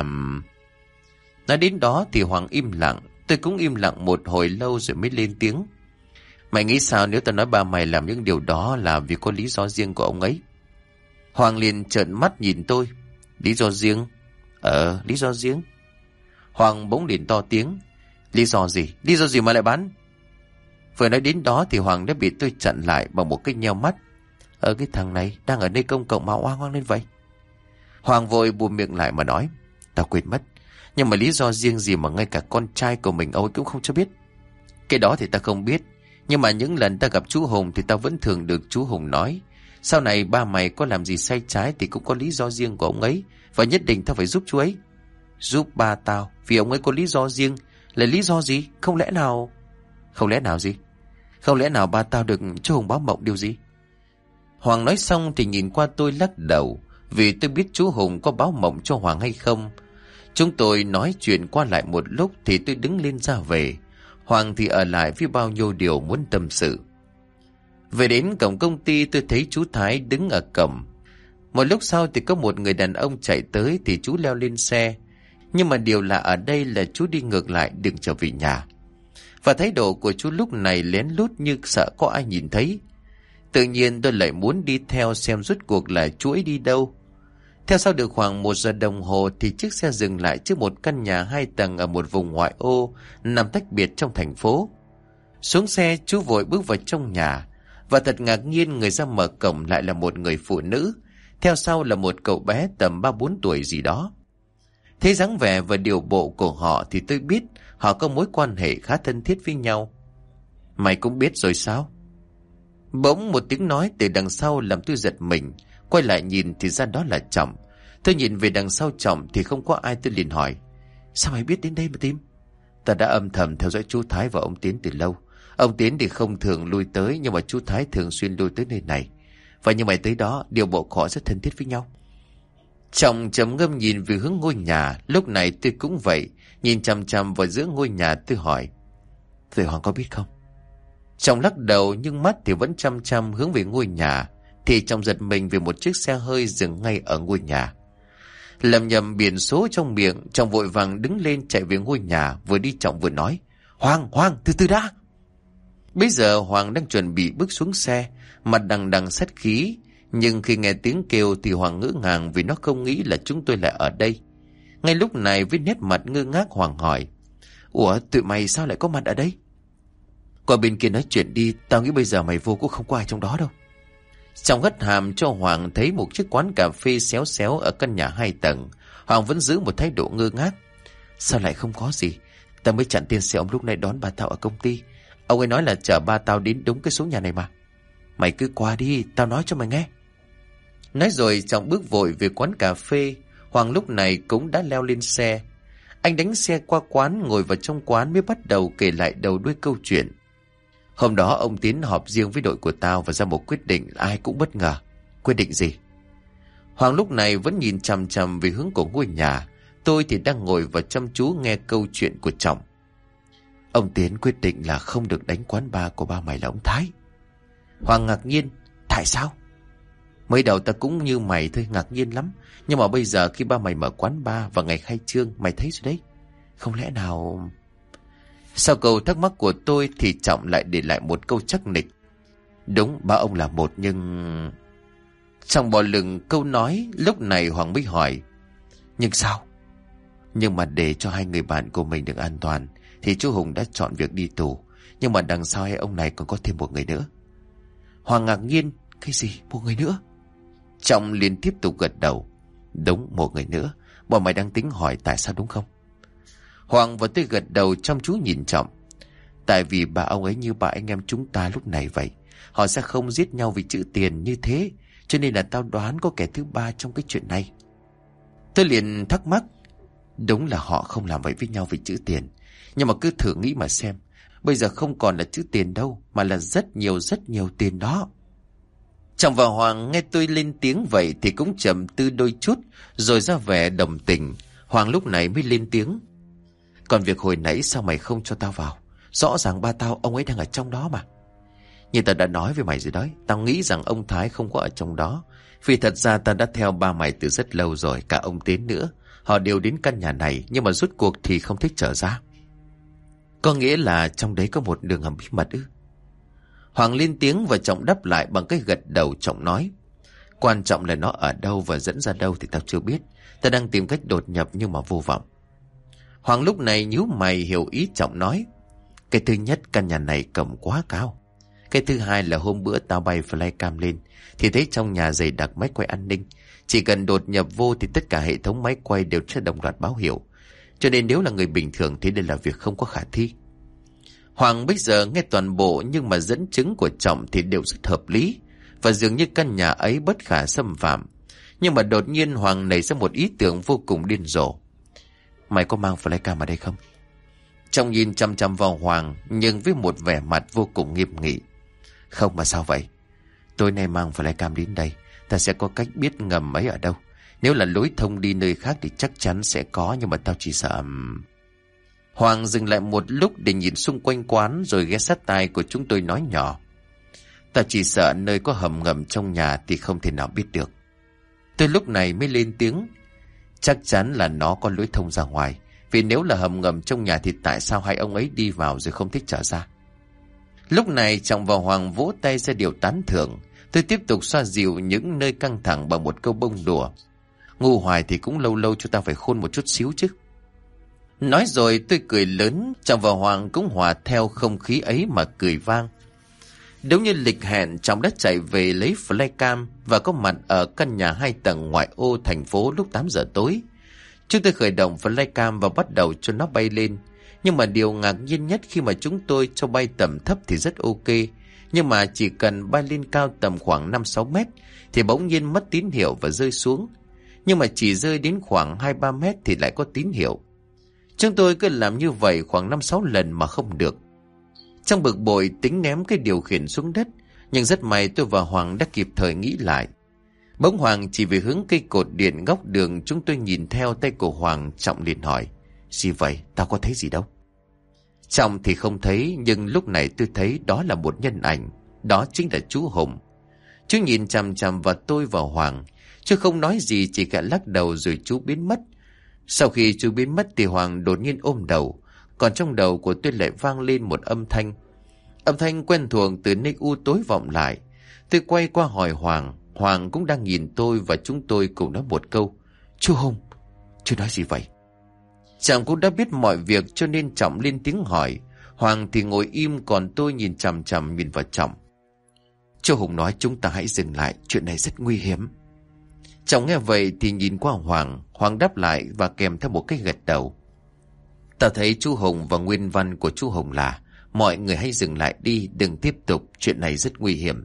Nói đến đó thì Hoàng im lặng. Tôi cũng im lặng một hồi lâu rồi mới lên tiếng. Mày nghĩ sao nếu tao nói ba mày làm những điều đó là vì có lý do riêng của ông ấy? Hoàng liền trợn mắt nhìn tôi. Lý do riêng? Ờ, lý do riêng. Hoàng bỗng liền to tiếng. Lý do gì? Lý do gì mà lại bắn? Vừa nói đến đó thì Hoàng đã bị tôi chặn lại bằng một cái nheo mắt. Ờ, cái thằng này đang ở nơi công cộng mà oang oang lên vậy. Hoàng vội bùm miệng lại mà nói. Tao quên mất. Nhưng mà lý do riêng gì mà ngay cả con trai của mình ông ấy cũng không cho biết? Cái đó thì ta không biết. Nhưng mà những lần ta gặp chú Hùng thì ta vẫn thường được chú Hùng nói. Sau này ba mày có làm gì sai trái thì cũng có lý do riêng của ông ấy. Và nhất định tao phải giúp chú ấy. Giúp ba tao vì ông ấy có lý do riêng. Là lý do gì? Không lẽ nào... Không lẽ nào gì? Không lẽ nào ba tao được chú Hùng báo mộng điều gì? Hoàng nói xong thì nhìn qua tôi lắc đầu. Vì tôi biết chú Hùng có báo mộng cho Hoàng hay không. Chúng tôi nói chuyện qua lại một lúc thì tôi đứng lên ra về. Hoàng thì ở lại với bao nhiêu điều muốn tâm sự. Về đến cổng công ty tôi thấy chú Thái đứng ở cổng. Một lúc sau thì có một người đàn ông chạy tới thì chú leo lên xe. Nhưng mà điều lạ ở đây là chú đi ngược lại đường trở về nhà. Và thái độ của chú lúc này lén lút như sợ có ai nhìn thấy. Tự nhiên tôi lại muốn đi theo xem rốt cuộc là chú ấy đi đâu. Theo sau được khoảng một giờ đồng hồ thì chiếc xe dừng lại trước một căn nhà hai tầng ở một vùng ngoại ô nằm tách biệt trong thành phố. Xuống xe chú vội bước vào trong nhà. Và thật ngạc nhiên người ra mở cổng lại là một người phụ nữ. Theo sau là một cậu bé tầm ba bốn tuổi gì đó. Thấy dáng vẻ và điều bộ của họ thì tôi biết họ có mối quan hệ khá thân thiết với nhau. Mày cũng biết rồi sao? Bỗng một tiếng nói từ đằng sau làm tôi giật mình. Quay lại nhìn thì ra đó là Trọng. Tôi nhìn về đằng sau Trọng thì không có ai, tôi liền hỏi. Sao mày biết đến đây mà Tim? Ta đã âm thầm theo dõi chú Thái và ông Tiến từ lâu. Ông Tiến thì không thường lui tới, nhưng mà chú Thái thường xuyên lui tới nơi này. Và như mày tới đó, điều bộ họ rất thân thiết với nhau. Trọng trầm ngâm nhìn về hướng ngôi nhà. Lúc này tôi cũng vậy. Nhìn chằm chằm vào giữa ngôi nhà tôi hỏi. Vậy Hoàng có biết không? Trọng lắc đầu nhưng mắt thì vẫn chăm chăm hướng về ngôi nhà. Thì Trọng giật mình vì một chiếc xe hơi dừng ngay ở ngôi nhà. Lầm nhầm biển số trong miệng, Trọng vội vàng đứng lên chạy về ngôi nhà. Vừa đi Trọng vừa nói. Hoàng, Hoàng, từ từ đã. Bây giờ Hoàng đang chuẩn bị bước xuống xe, mặt đằng đằng sát khí. Nhưng khi nghe tiếng kêu thì Hoàng ngỡ ngàng vì nó không nghĩ là chúng tôi lại ở đây. Ngay lúc này với nét mặt ngơ ngác Hoàng hỏi. Ủa tụi mày sao lại có mặt ở đây? Qua bên kia nói chuyện đi, tao nghĩ bây giờ mày vô cũng không có ai trong đó đâu. Trọng hất hàm cho Hoàng thấy một chiếc quán cà phê xéo xéo ở căn nhà hai tầng. Hoàng vẫn giữ một thái độ ngơ ngác. Sao lại không có gì? Tao mới chặn tiền xe ông lúc này đón ba tao ở công ty. Ông ấy nói là chở ba tao đến đúng cái số nhà này mà. Mày cứ qua đi, tao nói cho mày nghe. Nói rồi Trọng bước vội về quán cà phê. Hoàng lúc này cũng đã leo lên xe. Anh đánh xe qua quán, ngồi vào trong quán mới bắt đầu kể lại đầu đuôi câu chuyện. Hôm đó ông Tiến họp riêng với đội của tao và ra một quyết định ai cũng bất ngờ. Quyết định gì? Hoàng lúc này vẫn nhìn chằm chằm về hướng của ngôi nhà. Tôi thì đang ngồi và chăm chú nghe câu chuyện của Trọng. Ông Tiến quyết định là không được đánh quán bar của ba mày là ông Thái. Hoàng ngạc nhiên. Tại sao? Mới đầu ta cũng như mày thôi, ngạc nhiên lắm. Nhưng mà bây giờ khi ba mày mở quán bar vào ngày khai trương, mày thấy rồi đấy. Không lẽ nào... Sau câu thắc mắc của tôi thì Trọng lại để lại một câu chắc nịch. Đúng, ba ông là một nhưng... Trong bỏ lửng câu nói, lúc này Hoàng mới hỏi. Nhưng sao? Nhưng mà để cho hai người bạn của mình được an toàn thì chú Hùng đã chọn việc đi tù. Nhưng mà đằng sau hai ông này còn có thêm một người nữa. Hoàng ngạc nhiên. Cái gì? Một người nữa? Trọng liền tiếp tục gật đầu. Đúng, một người nữa. Bọn mày đang tính hỏi tại sao đúng không? Hoàng và tôi gật đầu chăm chú nhìn Trọng. Tại vì bà ông ấy như bà anh em chúng ta lúc này vậy. Họ sẽ không giết nhau vì chữ tiền như thế. Cho nên là tao đoán có kẻ thứ ba trong cái chuyện này. Tôi liền thắc mắc. Đúng là họ không làm vậy với nhau vì chữ tiền. Nhưng mà cứ thử nghĩ mà xem. Bây giờ không còn là chữ tiền đâu, mà là rất nhiều rất nhiều tiền đó. Trọng và Hoàng nghe tôi lên tiếng vậy thì cũng trầm tư đôi chút, rồi ra vẻ đồng tình. Hoàng lúc này mới lên tiếng. Còn việc hồi nãy sao mày không cho tao vào? Rõ ràng ba tao ông ấy đang ở trong đó mà. Như tao đã nói với mày rồi đấy, tao nghĩ rằng ông Thái không có ở trong đó. Vì thật ra tao đã theo ba mày từ rất lâu rồi, cả ông Tiến nữa. Họ đều đến căn nhà này, nhưng mà rút cuộc thì không thích trở ra. Có nghĩa là trong đấy có một đường hầm bí mật ư? Hoàng lên tiếng và Trọng đáp lại bằng cái gật đầu. Trọng nói. Quan trọng là nó ở đâu và dẫn ra đâu thì tao chưa biết. Ta đang tìm cách đột nhập nhưng mà vô vọng. Hoàng lúc này nhíu mày hiểu ý Trọng nói. Cái thứ nhất, căn nhà này cổng quá cao. Cái thứ hai là hôm bữa tao bay flycam lên thì thấy trong nhà dày đặc máy quay an ninh. Chỉ cần đột nhập vô thì tất cả hệ thống máy quay đều sẽ đồng loạt báo hiệu. Cho nên nếu là người bình thường thì đây là việc không có khả thi. Hoàng bây giờ nghe toàn bộ nhưng mà dẫn chứng của Trọng thì đều rất hợp lý. Và dường như căn nhà ấy bất khả xâm phạm. Nhưng mà đột nhiên Hoàng nảy ra một ý tưởng vô cùng điên rồ. Mày có mang flycam ở đây không? Trọng nhìn chăm chăm vào Hoàng nhưng với một vẻ mặt vô cùng nghiêm nghị. Không, mà sao vậy? Tối nay mang flycam đến đây, ta sẽ có cách biết ngầm ấy ở đâu. Nếu là lối thông đi nơi khác thì chắc chắn sẽ có, nhưng mà tao chỉ sợ... Hoàng dừng lại một lúc để nhìn xung quanh quán rồi ghé sát tai của chúng tôi nói nhỏ. Ta chỉ sợ nơi có hầm ngầm trong nhà thì không thể nào biết được. Tôi lúc này mới lên tiếng. Chắc chắn là nó có lối thông ra ngoài. Vì nếu là hầm ngầm trong nhà thì tại sao hai ông ấy đi vào rồi không thích trở ra? Lúc này Trọng và Hoàng vỗ tay ra điều tán thưởng. Tôi tiếp tục xoa dịu những nơi căng thẳng bằng một câu bông đùa. Ngu hoài thì cũng lâu lâu cho ta phải khôn một chút xíu chứ. Nói rồi tôi cười lớn. Trọng và Hoàng cũng hòa theo không khí ấy mà cười vang. Đúng như lịch hẹn, Trọng đã chạy về lấy flycam và có mặt ở căn nhà hai tầng ngoại ô thành phố lúc tám giờ tối. Chúng tôi khởi động flycam và bắt đầu cho nó bay lên. Nhưng mà điều ngạc nhiên nhất khi mà chúng tôi cho bay tầm thấp thì rất ok. Nhưng mà chỉ cần bay lên cao tầm khoảng năm sáu mét thì bỗng nhiên mất tín hiệu và rơi xuống. Nhưng mà chỉ rơi đến khoảng hai ba mét thì lại có tín hiệu. Chúng tôi cứ làm như vậy khoảng năm sáu lần mà không được. Trong bực bội tính ném cái điều khiển xuống đất. Nhưng rất may tôi và Hoàng đã kịp thời nghĩ lại. Bỗng Hoàng chỉ về hướng cây cột điện góc đường. Chúng tôi nhìn theo tay của Hoàng. Trọng liền hỏi. Gì vậy? Tao có thấy gì đâu. Trọng thì không thấy. Nhưng lúc này tôi thấy đó là một nhân ảnh. Đó chính là chú Hùng. Chú nhìn chằm chằm vào tôi và Hoàng. Chú không nói gì, chỉ cả lắc đầu rồi chú biến mất. Sau khi chú biến mất thì Hoàng đột nhiên ôm đầu. Còn trong đầu của tôi lại vang lên một âm thanh. Âm thanh quen thuộc từ nơi u tối vọng lại. Tôi quay qua hỏi Hoàng. Hoàng cũng đang nhìn tôi và chúng tôi cùng nói một câu. Chú Hùng, chú nói gì vậy? Trọng cũng đã biết mọi việc cho nên Trọng lên tiếng hỏi. Hoàng thì ngồi im, còn tôi nhìn chằm chằm nhìn vào Trọng. Chú Hùng nói chúng ta hãy dừng lại, chuyện này rất nguy hiểm. Trọng nghe vậy thì nhìn qua Hoàng. Hoàng đáp lại và kèm theo một cái gật đầu. Ta thấy chú Hùng và nguyên văn của chú Hùng là mọi người hãy dừng lại đi, đừng tiếp tục, chuyện này rất nguy hiểm.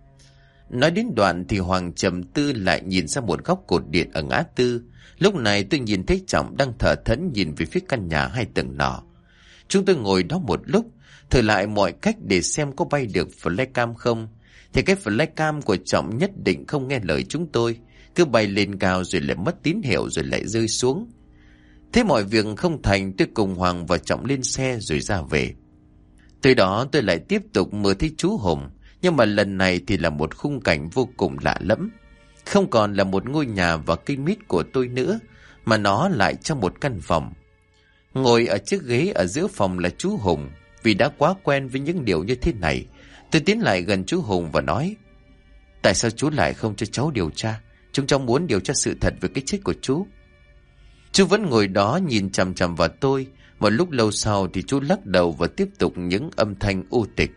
Nói đến đoạn thì Hoàng trầm tư lại nhìn ra một góc cột điện ở ngã tư. Lúc này tôi nhìn thấy Trọng đang thở thẫn nhìn về phía căn nhà hai tầng nọ. Chúng tôi ngồi đó một lúc, thử lại mọi cách để xem có bay được flycam không. Thì cái flycam của Trọng nhất định không nghe lời chúng tôi, cứ bay lên cao rồi lại mất tín hiệu rồi lại rơi xuống. Thế mọi việc không thành, tôi cùng Hoàng và Trọng lên xe rồi ra về. Từ đó tôi lại tiếp tục mơ thấy chú Hùng. Nhưng mà lần này thì là một khung cảnh vô cùng lạ lẫm. Không còn là một ngôi nhà và cây mít của tôi nữa, mà nó lại trong một căn phòng. Ngồi ở chiếc ghế ở giữa phòng là chú Hùng. Vì đã quá quen với những điều như thế này, tôi tiến lại gần chú Hùng và nói. Tại sao chú lại không cho cháu điều tra? Chúng cháu muốn điều tra sự thật về cái chết của chú. Chú vẫn ngồi đó nhìn chằm chằm vào tôi. Một lúc lâu sau thì chú lắc đầu và tiếp tục những âm thanh u tịch.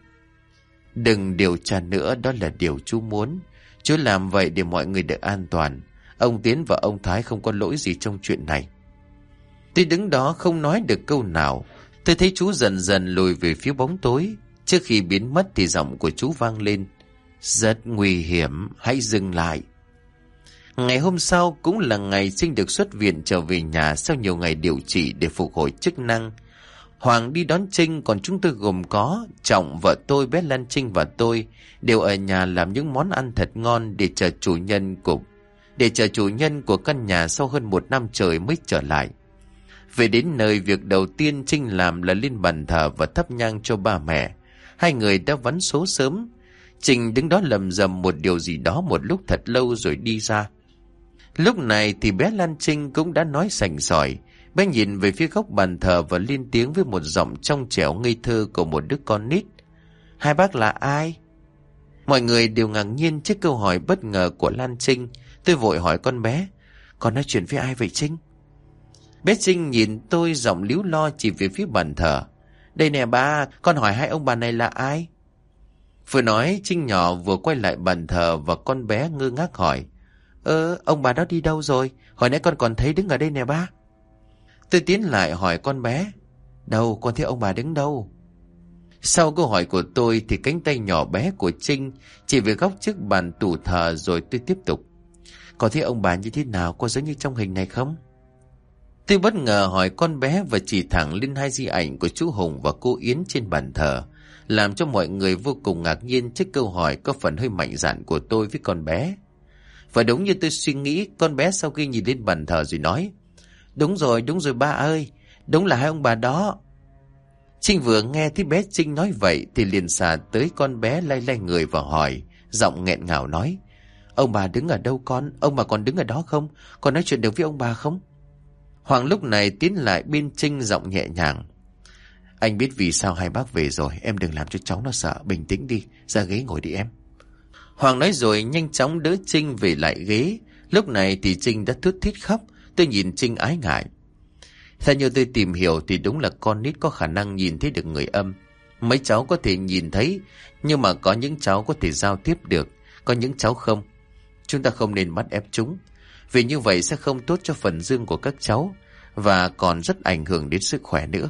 Đừng điều tra nữa, đó là điều chú muốn. Chú làm vậy để mọi người được an toàn. Ông Tiến và ông Thái không có lỗi gì trong chuyện này. Tôi đứng đó không nói được câu nào. Tôi thấy chú dần dần lùi về phía bóng tối. Trước khi biến mất thì giọng của chú vang lên. Rất nguy hiểm, hãy dừng lại. Ngày hôm sau cũng là ngày Sinh được xuất viện trở về nhà sau nhiều ngày điều trị để phục hồi chức năng. Hoàng đi đón Trinh, còn chúng tôi gồm có Trọng, vợ tôi, bé Lan Trinh và tôi đều ở nhà làm những món ăn thật ngon để chờ chủ nhân của để chờ chủ nhân của căn nhà sau hơn một năm trời mới trở lại. Về đến nơi, việc đầu tiên Trinh làm là lên bàn thờ và thắp nhang cho ba mẹ. Hai người đã vắn số sớm. Trinh đứng đó lầm rầm một điều gì đó một lúc thật lâu rồi đi ra. Lúc này thì bé Lan Trinh cũng đã nói sành sỏi. Bé nhìn về phía góc bàn thờ và lên tiếng với một giọng trong trẻo ngây thơ của một đứa con nít. Hai bác là ai? Mọi người đều ngạc nhiên trước câu hỏi bất ngờ của Lan Trinh. Tôi vội hỏi con bé: Con nói chuyện với ai vậy Trinh? Bé Trinh nhìn tôi giọng líu lo chỉ về phía bàn thờ: Đây nè ba, con hỏi hai ông bà này là ai? Vừa nói Trinh nhỏ vừa quay lại bàn thờ và con bé ngơ ngác hỏi: Ơ, ông bà đó đi đâu rồi? Hồi nãy con còn thấy đứng ở đây nè ba. Tôi tiến lại hỏi con bé: Đâu, con thấy ông bà đứng đâu? Sau câu hỏi của tôi thì cánh tay nhỏ bé của Trinh chỉ về góc trước bàn tủ thờ, rồi tôi tiếp tục: Con thấy ông bà như thế nào, có giống như trong hình này không? Tôi bất ngờ hỏi con bé và chỉ thẳng lên hai di ảnh của chú Hùng và cô Yến trên bàn thờ, làm cho mọi người vô cùng ngạc nhiên trước câu hỏi có phần hơi mạnh dạn của tôi với con bé. Và đúng như tôi suy nghĩ, con bé sau khi nhìn lên bàn thờ rồi nói: Đúng rồi, đúng rồi ba ơi, đúng là hai ông bà đó. Trinh vừa nghe thấy bé Trinh nói vậy thì liền xà tới con bé lay lay người và hỏi, giọng nghẹn ngào nói: Ông bà đứng ở đâu con? Ông bà còn đứng ở đó không? Con nói chuyện được với ông bà không? Hoàng lúc này tiến lại bên Trinh, giọng nhẹ nhàng: Anh biết vì sao hai bác về rồi, em đừng làm cho cháu nó sợ, bình tĩnh đi, ra ghế ngồi đi em. Hoàng nói rồi nhanh chóng đỡ Trinh về lại ghế. Lúc này thì Trinh đã thút thít khóc. Tôi nhìn Trinh ái ngại. Theo như tôi tìm hiểu thì đúng là con nít có khả năng nhìn thấy được người âm. Mấy cháu có thể nhìn thấy, nhưng mà có những cháu có thể giao tiếp được, có những cháu không. Chúng ta không nên bắt ép chúng, vì như vậy sẽ không tốt cho phần dương của các cháu, và còn rất ảnh hưởng đến sức khỏe nữa.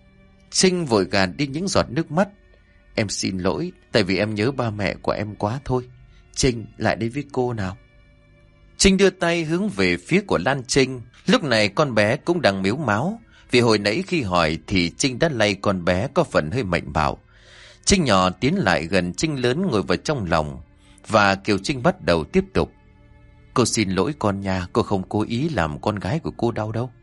Trinh vội gạt đi những giọt nước mắt: Em xin lỗi, tại vì em nhớ ba mẹ của em quá thôi. Trinh, lại đây với cô nào. Trinh đưa tay hướng về phía của Lan Trinh. Lúc này con bé cũng đang mếu máo, vì hồi nãy khi hỏi thì Trinh đã lay con bé có phần hơi mạnh bạo. Trinh nhỏ tiến lại gần Trinh lớn ngồi vào trong lòng, và Kiều Trinh bắt đầu tiếp tục: Cô xin lỗi con nha, cô không cố ý làm con gái của cô đau đâu.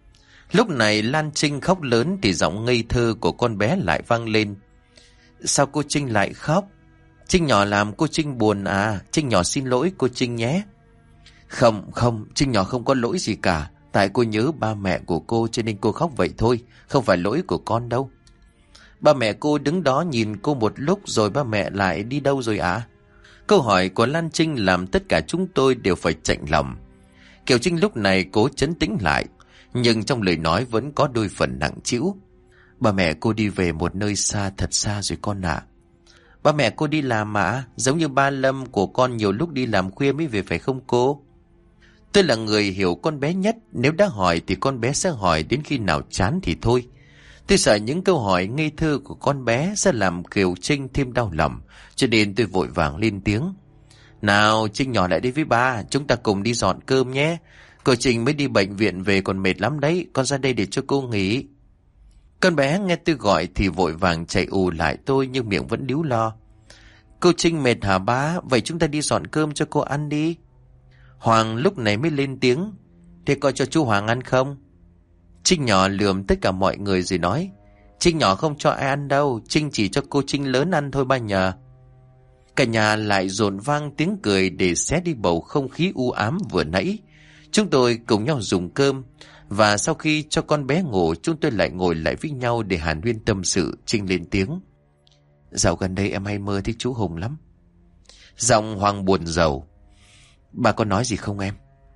Lúc này Lan Trinh khóc lớn thì giọng ngây thơ của con bé lại vang lên: Sao cô Trinh lại khóc? Trinh nhỏ làm cô Trinh buồn à? Trinh nhỏ xin lỗi cô Trinh nhé. Không, không, Trinh nhỏ không có lỗi gì cả. Tại cô nhớ ba mẹ của cô cho nên cô khóc vậy thôi, không phải lỗi của con đâu. Ba mẹ cô đứng đó nhìn cô một lúc rồi ba mẹ lại đi đâu rồi ạ? À? Câu hỏi của Lan Trinh làm tất cả chúng tôi đều phải chạnh lòng. Kiều Trinh lúc này cố trấn tĩnh lại, nhưng trong lời nói vẫn có đôi phần nặng trĩu. Ba mẹ cô đi về một nơi xa, thật xa rồi con ạ. À. Ba mẹ cô đi làm mà, giống như ba Lâm của con nhiều lúc đi làm khuya mới về phải không cô? Tôi là người hiểu con bé nhất, nếu đã hỏi thì con bé sẽ hỏi đến khi nào chán thì thôi. Tôi sợ những câu hỏi ngây thơ của con bé sẽ làm Kiều Trinh thêm đau lòng, cho nên tôi vội vàng lên tiếng: Nào Trinh nhỏ lại đây với ba, chúng ta cùng đi dọn cơm nhé. Cô Trinh mới đi bệnh viện về còn mệt lắm đấy, con ra đây để cho cô nghỉ. Con bé nghe tôi gọi thì vội vàng chạy ù lại tôi, nhưng miệng vẫn líu lo: Cô Trinh mệt hả ba? Vậy chúng ta đi dọn cơm cho cô ăn đi. Hoàng lúc này mới lên tiếng: Thế coi cho chú Hoàng ăn không? Trinh nhỏ lườm tất cả mọi người rồi nói: Trinh nhỏ không cho ai ăn đâu, Trinh chỉ cho cô Trinh lớn ăn thôi ba nhờ. Cả nhà lại dồn vang tiếng cười để xé đi bầu không khí u ám vừa nãy. Chúng tôi cùng nhau dùng cơm, và sau khi cho con bé ngủ, chúng tôi lại ngồi lại với nhau để hàn huyên tâm sự. Trinh lên tiếng: Dạo gần đây em hay mơ thấy chú Hùng lắm. Giọng Hoàng buồn rầu: Bà có nói gì không em?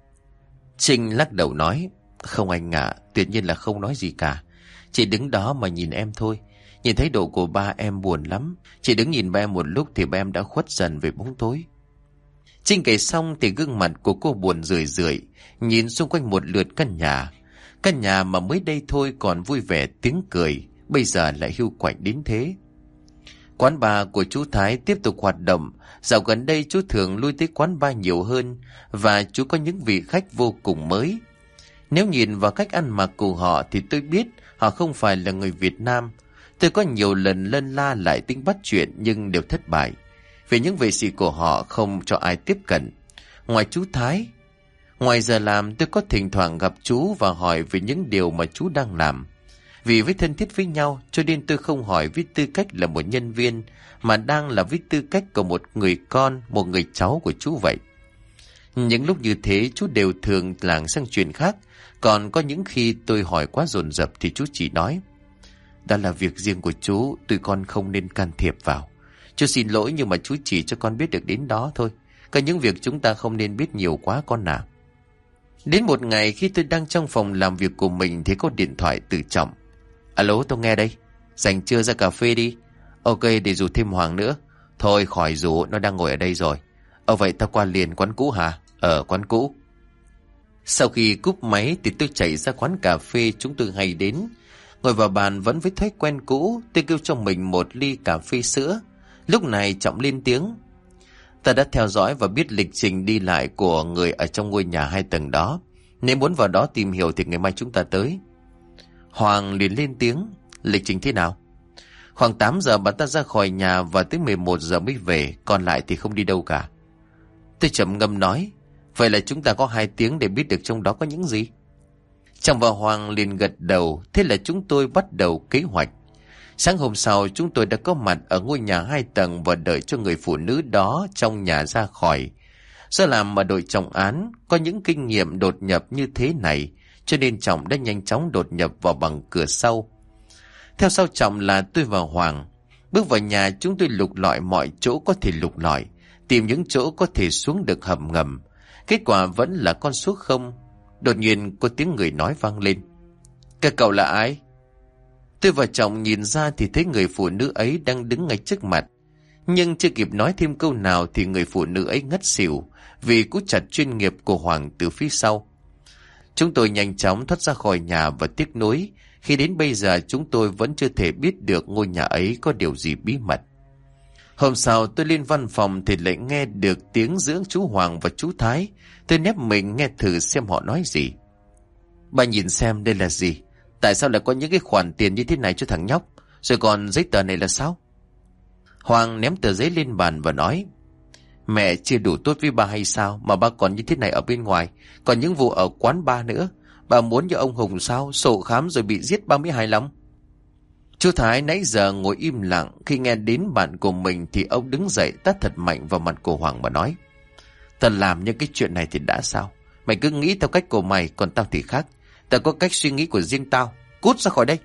Trinh lắc đầu nói: Không anh ạ, tuyệt nhiên là không nói gì cả. Chỉ đứng đó mà nhìn em thôi. Nhìn thấy độ của ba em buồn lắm. Chỉ đứng nhìn ba em một lúc thì ba em đã khuất dần về bóng tối. Trinh kể xong thì gương mặt của cô buồn rười rượi, nhìn xung quanh một lượt căn nhà. Căn nhà mà mới đây thôi còn vui vẻ tiếng cười, bây giờ lại hiu quạnh đến thế. Quán bar của chú Thái tiếp tục hoạt động. Dạo gần đây chú thường lui tới quán bar nhiều hơn, và chú có những vị khách vô cùng mới. Nếu nhìn vào cách ăn mặc của họ thì tôi biết họ không phải là người Việt Nam. Tôi có nhiều lần lân la lại tính bắt chuyện nhưng đều thất bại, vì những vệ sĩ của họ không cho ai tiếp cận. Ngoài chú Thái, ngoài giờ làm tôi có thỉnh thoảng gặp chú và hỏi về những điều mà chú đang làm. Vì với thân thiết với nhau cho nên tôi không hỏi với tư cách là một nhân viên, mà đang là với tư cách của một người con, một người cháu của chú vậy. Những lúc như thế chú đều thường lảng sang chuyện khác, còn có những khi tôi hỏi quá dồn dập thì chú chỉ nói: Đó là việc riêng của chú, tụi con không nên can thiệp vào. Chú xin lỗi nhưng mà chú chỉ cho con biết được đến đó thôi. Có những việc chúng ta không nên biết nhiều quá con nào. Đến một ngày khi tôi đang trong phòng làm việc của mình thì có điện thoại từ Trọng. Alo, tôi nghe đây. Rảnh chưa ra cà phê đi. Ok, để rủ thêm Hoàng nữa. Thôi khỏi rủ, nó đang ngồi ở đây rồi. Ờ vậy tao qua liền quán cũ hả? Ở quán cũ. Sau khi cúp máy thì tôi chạy ra quán cà phê chúng tôi hay đến. Ngồi vào bàn vẫn với thói quen cũ, tôi kêu cho mình một ly cà phê sữa. Lúc này Trọng lên tiếng. Ta đã theo dõi và biết lịch trình đi lại của người ở trong ngôi nhà hai tầng đó. Nếu muốn vào đó tìm hiểu thì ngày mai chúng ta tới. Hoàng liền lên tiếng. Lịch trình thế nào? Khoảng tám giờ bà ta ra khỏi nhà và tới mười một giờ mới về, còn lại thì không đi đâu cả. Tôi trầm ngâm nói. Vậy là chúng ta có hai tiếng để biết được trong đó có những gì. Trọng và Hoàng liền gật đầu. Thế là chúng tôi bắt đầu kế hoạch. Sáng hôm sau chúng tôi đã có mặt ở ngôi nhà hai tầng và đợi cho người phụ nữ đó trong nhà ra khỏi. Do làm mà đội trọng án có những kinh nghiệm đột nhập như thế này, cho nên Trọng đã nhanh chóng đột nhập vào bằng cửa sau. Theo sau Trọng là tôi và Hoàng. Bước vào nhà chúng tôi lục lọi mọi chỗ có thể lục lọi, tìm những chỗ có thể xuống được hầm ngầm. Kết quả vẫn là con số không. Đột nhiên có tiếng người nói vang lên. Các cậu là ai? Tôi và Trọng nhìn ra thì thấy người phụ nữ ấy đang đứng ngay trước mặt. Nhưng chưa kịp nói thêm câu nào thì người phụ nữ ấy ngất xỉu vì cú chặt chuyên nghiệp của Hoàng từ phía sau. Chúng tôi nhanh chóng thoát ra khỏi nhà và tiếc nuối. Khi đến bây giờ chúng tôi vẫn chưa thể biết được ngôi nhà ấy có điều gì bí mật. Hôm sau tôi lên văn phòng thì lại nghe được tiếng giữa chú Hoàng và chú Thái. Tôi nép mình nghe thử xem họ nói gì. Bà nhìn xem đây là gì? Tại sao lại có những cái khoản tiền như thế này cho thằng nhóc? Rồi còn giấy tờ này là sao? Hoàng ném tờ giấy lên bàn và nói. Mẹ chưa đủ tốt với bà hay sao mà bà còn như thế này ở bên ngoài? Còn những vụ ở quán bar nữa. Bà muốn như ông Hùng sao? Sổ khám rồi bị giết ba mươi hài lòng. Chú Thái nãy giờ ngồi im lặng. Khi nghe đến bạn của mình thì ông đứng dậy tát thật mạnh vào mặt của Hoàng và nói. Tao làm những cái chuyện này thì đã sao? Mày cứ nghĩ theo cách của mày, còn tao thì khác. Tao có cách suy nghĩ của riêng tao. Cút ra khỏi đây.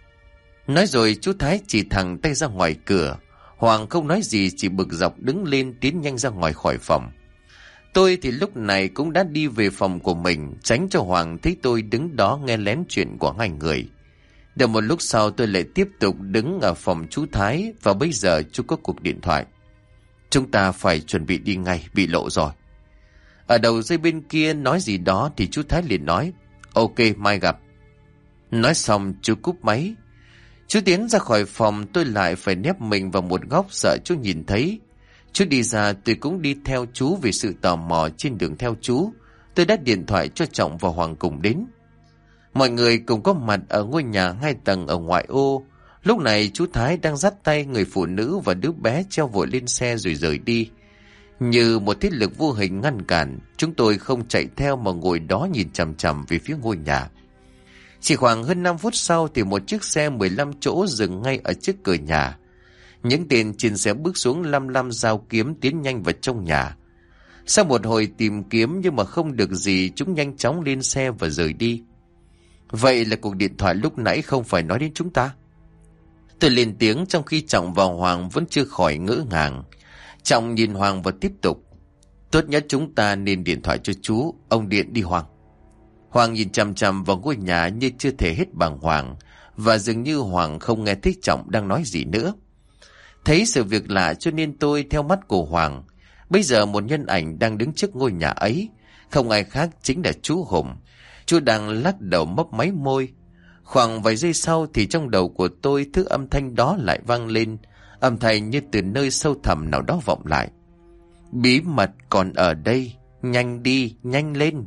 Nói rồi chú Thái chỉ thẳng tay ra ngoài cửa. Hoàng không nói gì, chỉ bực dọc đứng lên tiến nhanh ra ngoài khỏi phòng. Tôi thì lúc này cũng đã đi về phòng của mình, tránh cho Hoàng thấy tôi đứng đó nghe lén chuyện của hai người. Được một lúc sau tôi lại tiếp tục đứng ở phòng chú Thái, và bây giờ chú có cuộc điện thoại. Chúng ta phải chuẩn bị đi ngay, bị lộ rồi. Ở đầu dây bên kia nói gì đó thì chú Thái liền nói. Ok, mai gặp. Nói xong chú cúp máy. Chú tiến ra khỏi phòng, tôi lại phải nép mình vào một góc sợ chú nhìn thấy. Chú đi ra tôi cũng đi theo chú vì sự tò mò. Trên đường theo chú, tôi đã điện thoại cho Trọng và Hoàng cùng đến. Mọi người cùng có mặt ở ngôi nhà hai tầng ở ngoại ô. Lúc này chú Thái đang dắt tay người phụ nữ và đứa bé treo vội lên xe rồi rời đi. Như một thế lực vô hình ngăn cản, chúng tôi không chạy theo mà ngồi đó nhìn chằm chằm về phía ngôi nhà. Chỉ khoảng hơn năm phút sau thì một chiếc xe mười lăm chỗ dừng ngay ở trước cửa nhà. Những tên trên xe bước xuống lăm lăm dao kiếm tiến nhanh vào trong nhà. Sau một hồi tìm kiếm nhưng mà không được gì, chúng nhanh chóng lên xe và rời đi. Vậy là cuộc điện thoại lúc nãy không phải nói đến chúng ta. Tôi lên tiếng trong khi Trọng và Hoàng vẫn chưa khỏi ngỡ ngàng. Trọng nhìn Hoàng và tiếp tục. Tốt nhất chúng ta nên điện thoại cho chú. Ông điện đi Hoàng. Hoàng nhìn chằm chằm vào ngôi nhà như chưa thể hết bàng hoàng, và dường như Hoàng không nghe thấy Trọng đang nói gì nữa. Thấy sự việc lạ cho nên tôi theo mắt của Hoàng. Bây giờ một nhân ảnh đang đứng trước ngôi nhà ấy, không ai khác chính là chú Hùng. Chú đang lắc đầu mấp máy môi. Khoảng vài giây sau thì trong đầu của tôi thứ âm thanh đó lại vang lên, âm thanh như từ nơi sâu thẳm nào đó vọng lại. Bí mật còn ở đây, nhanh đi, nhanh lên.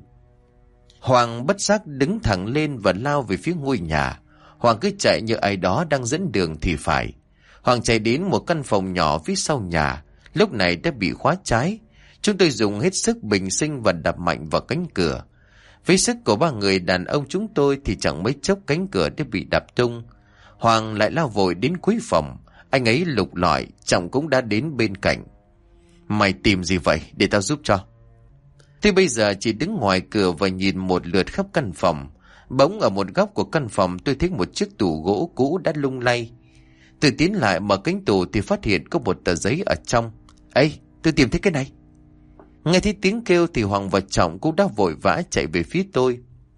Hoàng bất giác đứng thẳng lên và lao về phía ngôi nhà. Hoàng cứ chạy như ai đó đang dẫn đường thì phải. Hoàng chạy đến một căn phòng nhỏ phía sau nhà, lúc này đã bị khóa trái. Chúng tôi dùng hết sức bình sinh và đập mạnh vào cánh cửa. Với sức của ba người đàn ông chúng tôi thì chẳng mấy chốc cánh cửa đã bị đập tung. Hoàng lại lao vội đến cuối phòng. Anh ấy lục lọi, Trọng cũng đã đến bên cạnh. Mày tìm gì vậy? Để tao giúp cho. Tôi bây giờ chỉ đứng ngoài cửa và nhìn một lượt khắp căn phòng. Bỗng ở một góc của căn phòng tôi thấy một chiếc tủ gỗ cũ đã lung lay. Tôi tiến lại mở cánh tủ thì phát hiện có một tờ giấy ở trong. Ê, tôi tìm thấy cái này. Nghe thấy tiếng kêu thì Hoàng và Trọng cũng đã vội vã chạy về phía tôi.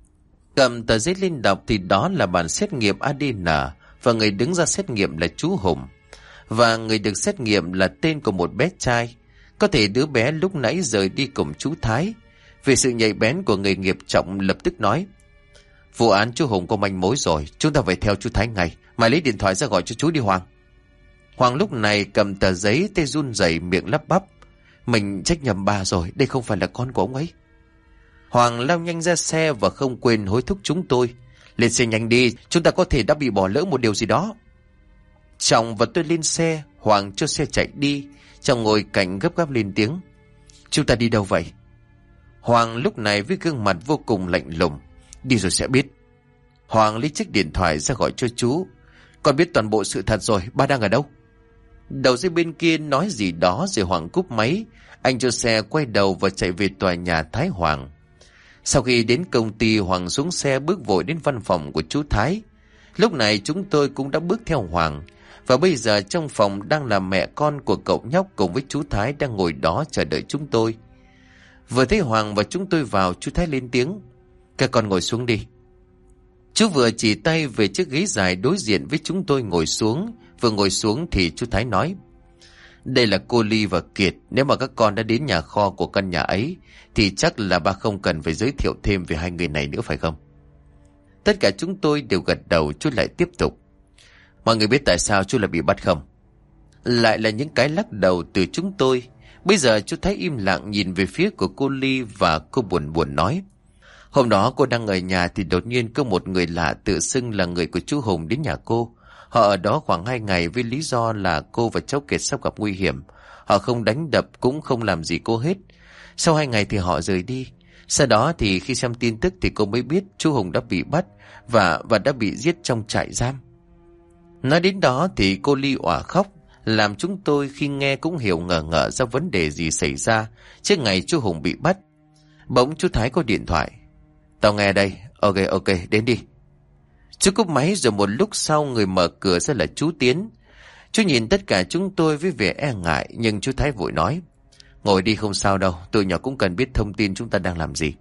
Cầm tờ giấy lên đọc thì đó là bản xét nghiệm a đê en và người đứng ra xét nghiệm là chú Hùng. Và người được xét nghiệm là tên của một bé trai. Có thể đứa bé lúc nãy rời đi cùng chú Thái. Vì sự nhạy bén của người nghiệp Trọng lập tức nói: vụ án chú Hùng có manh mối rồi, chúng ta phải theo chú Thái ngay. Mày lấy điện thoại ra gọi cho chú đi Hoàng. Hoàng lúc này cầm tờ giấy, tay run rẩy, miệng lắp bắp: mình trách nhầm bà rồi, đây không phải là con của ông ấy. Hoàng lao nhanh ra xe và không quên hối thúc chúng tôi: lên xe nhanh đi, chúng ta có thể đã bị bỏ lỡ một điều gì đó. Trọng và tôi lên xe, Hoàng cho xe chạy đi. Trọng ngồi cạnh gấp gáp lên tiếng: chúng ta đi đâu vậy? Hoàng lúc này với gương mặt vô cùng lạnh lùng: đi rồi sẽ biết. Hoàng lấy chiếc điện thoại ra gọi cho chú: con biết toàn bộ sự thật rồi, ba đang ở đâu? Đầu dây bên kia nói gì đó rồi Hoàng cúp máy. Anh cho xe quay đầu và chạy về tòa nhà Thái Hoàng. Sau khi đến công ty, Hoàng xuống xe bước vội đến văn phòng của chú Thái. Lúc này chúng tôi cũng đã bước theo Hoàng. Và bây giờ trong phòng đang là mẹ con của cậu nhóc cùng với chú Thái đang ngồi đó chờ đợi chúng tôi. Vừa thấy Hoàng và chúng tôi vào, chú Thái lên tiếng: các con ngồi xuống đi. Chú vừa chỉ tay về chiếc ghế dài đối diện với chúng tôi ngồi xuống. Vừa ngồi xuống thì chú Thái nói: đây là cô Ly và Kiệt. Nếu mà các con đã đến nhà kho của căn nhà ấy thì chắc là ba không cần phải giới thiệu thêm về hai người này nữa, phải không? Tất cả chúng tôi đều gật đầu. Chú lại tiếp tục: mọi người biết tại sao chú lại bị bắt không? Lại là những cái lắc đầu từ chúng tôi. Bây giờ chú Thái im lặng nhìn về phía của cô Ly và cô buồn buồn nói: hôm đó cô đang ở nhà thì đột nhiên có một người lạ tự xưng là người của chú Hùng đến nhà cô. Họ ở đó khoảng hai ngày với lý do là cô và cháu Kiệt sắp gặp nguy hiểm. Họ không đánh đập cũng không làm gì cô hết. Sau hai ngày thì họ rời đi. Sau đó thì khi xem tin tức thì cô mới biết chú Hùng đã bị bắt và và đã bị giết trong trại giam. Nói đến đó thì cô Ly òa khóc, làm chúng tôi khi nghe cũng hiểu ngờ ngợ ra vấn đề gì xảy ra trước ngày chú Hùng bị bắt. Bỗng chú Thái có điện thoại: tao nghe đây, ok ok đến đi. Chú cúp máy rồi một lúc sau người mở cửa ra là chú Tiến. Chú nhìn tất cả chúng tôi với vẻ e ngại, nhưng chú Thái vội nói: ngồi đi không sao đâu, tụi nhỏ cũng cần biết thông tin chúng ta đang làm gì.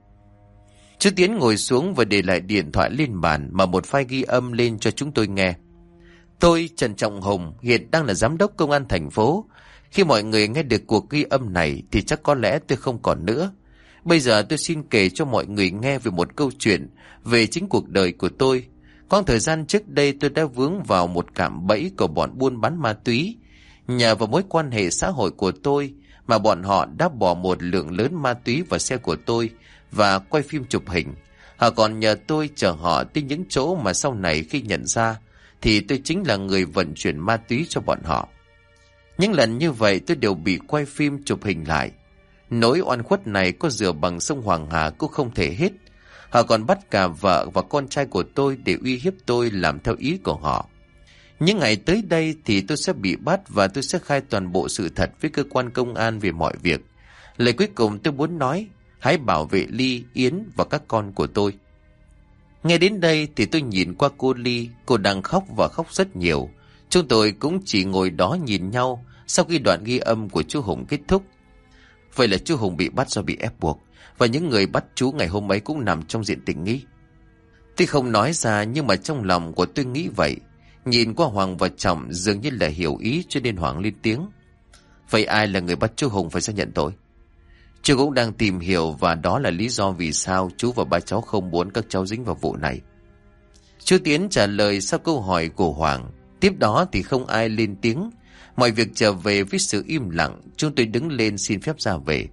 Chú Tiến ngồi xuống và để lại điện thoại lên bàn mà một file ghi âm lên cho chúng tôi nghe. Tôi, Trần Trọng Hùng, hiện đang là giám đốc công an thành phố. Khi mọi người nghe được cuộc ghi âm này thì chắc có lẽ tôi không còn nữa. Bây giờ tôi xin kể cho mọi người nghe về một câu chuyện về chính cuộc đời của tôi. Khoảng thời gian trước đây tôi đã vướng vào một cạm bẫy của bọn buôn bán ma túy. Nhờ vào mối quan hệ xã hội của tôi mà bọn họ đã bỏ một lượng lớn ma túy vào xe của tôi và quay phim chụp hình. Họ còn nhờ tôi chở họ tới những chỗ mà sau này khi nhận ra thì tôi chính là người vận chuyển ma túy cho bọn họ. Những lần như vậy tôi đều bị quay phim chụp hình lại. Nỗi oan khuất này có rửa bằng sông Hoàng Hà cũng không thể hết. Họ còn bắt cả vợ và con trai của tôi để uy hiếp tôi làm theo ý của họ. Những ngày tới đây thì tôi sẽ bị bắt và tôi sẽ khai toàn bộ sự thật với cơ quan công an về mọi việc. Lời cuối cùng tôi muốn nói: hãy bảo vệ Ly, Yến và các con của tôi. Nghe đến đây thì tôi nhìn qua cô Ly. Cô đang khóc và khóc rất nhiều. Chúng tôi cũng chỉ ngồi đó nhìn nhau sau khi đoạn ghi âm của chú Hùng kết thúc. Vậy là chú Hùng bị bắt do bị ép buộc, và những người bắt chú ngày hôm ấy cũng nằm trong diện tình nghi. Tôi không nói ra nhưng mà trong lòng của tôi nghĩ vậy. Nhìn qua Hoàng và Trọng dường như là hiểu ý, cho nên Hoàng lên tiếng: vậy ai là người bắt chú Hùng phải xác nhận tội? Chú cũng đang tìm hiểu và đó là lý do vì sao chú và ba cháu không muốn các cháu dính vào vụ này. Chú Tiến trả lời sau câu hỏi của Hoàng. Tiếp đó thì không ai lên tiếng. Mọi việc trở về với sự im lặng. Chúng tôi đứng lên xin phép ra về.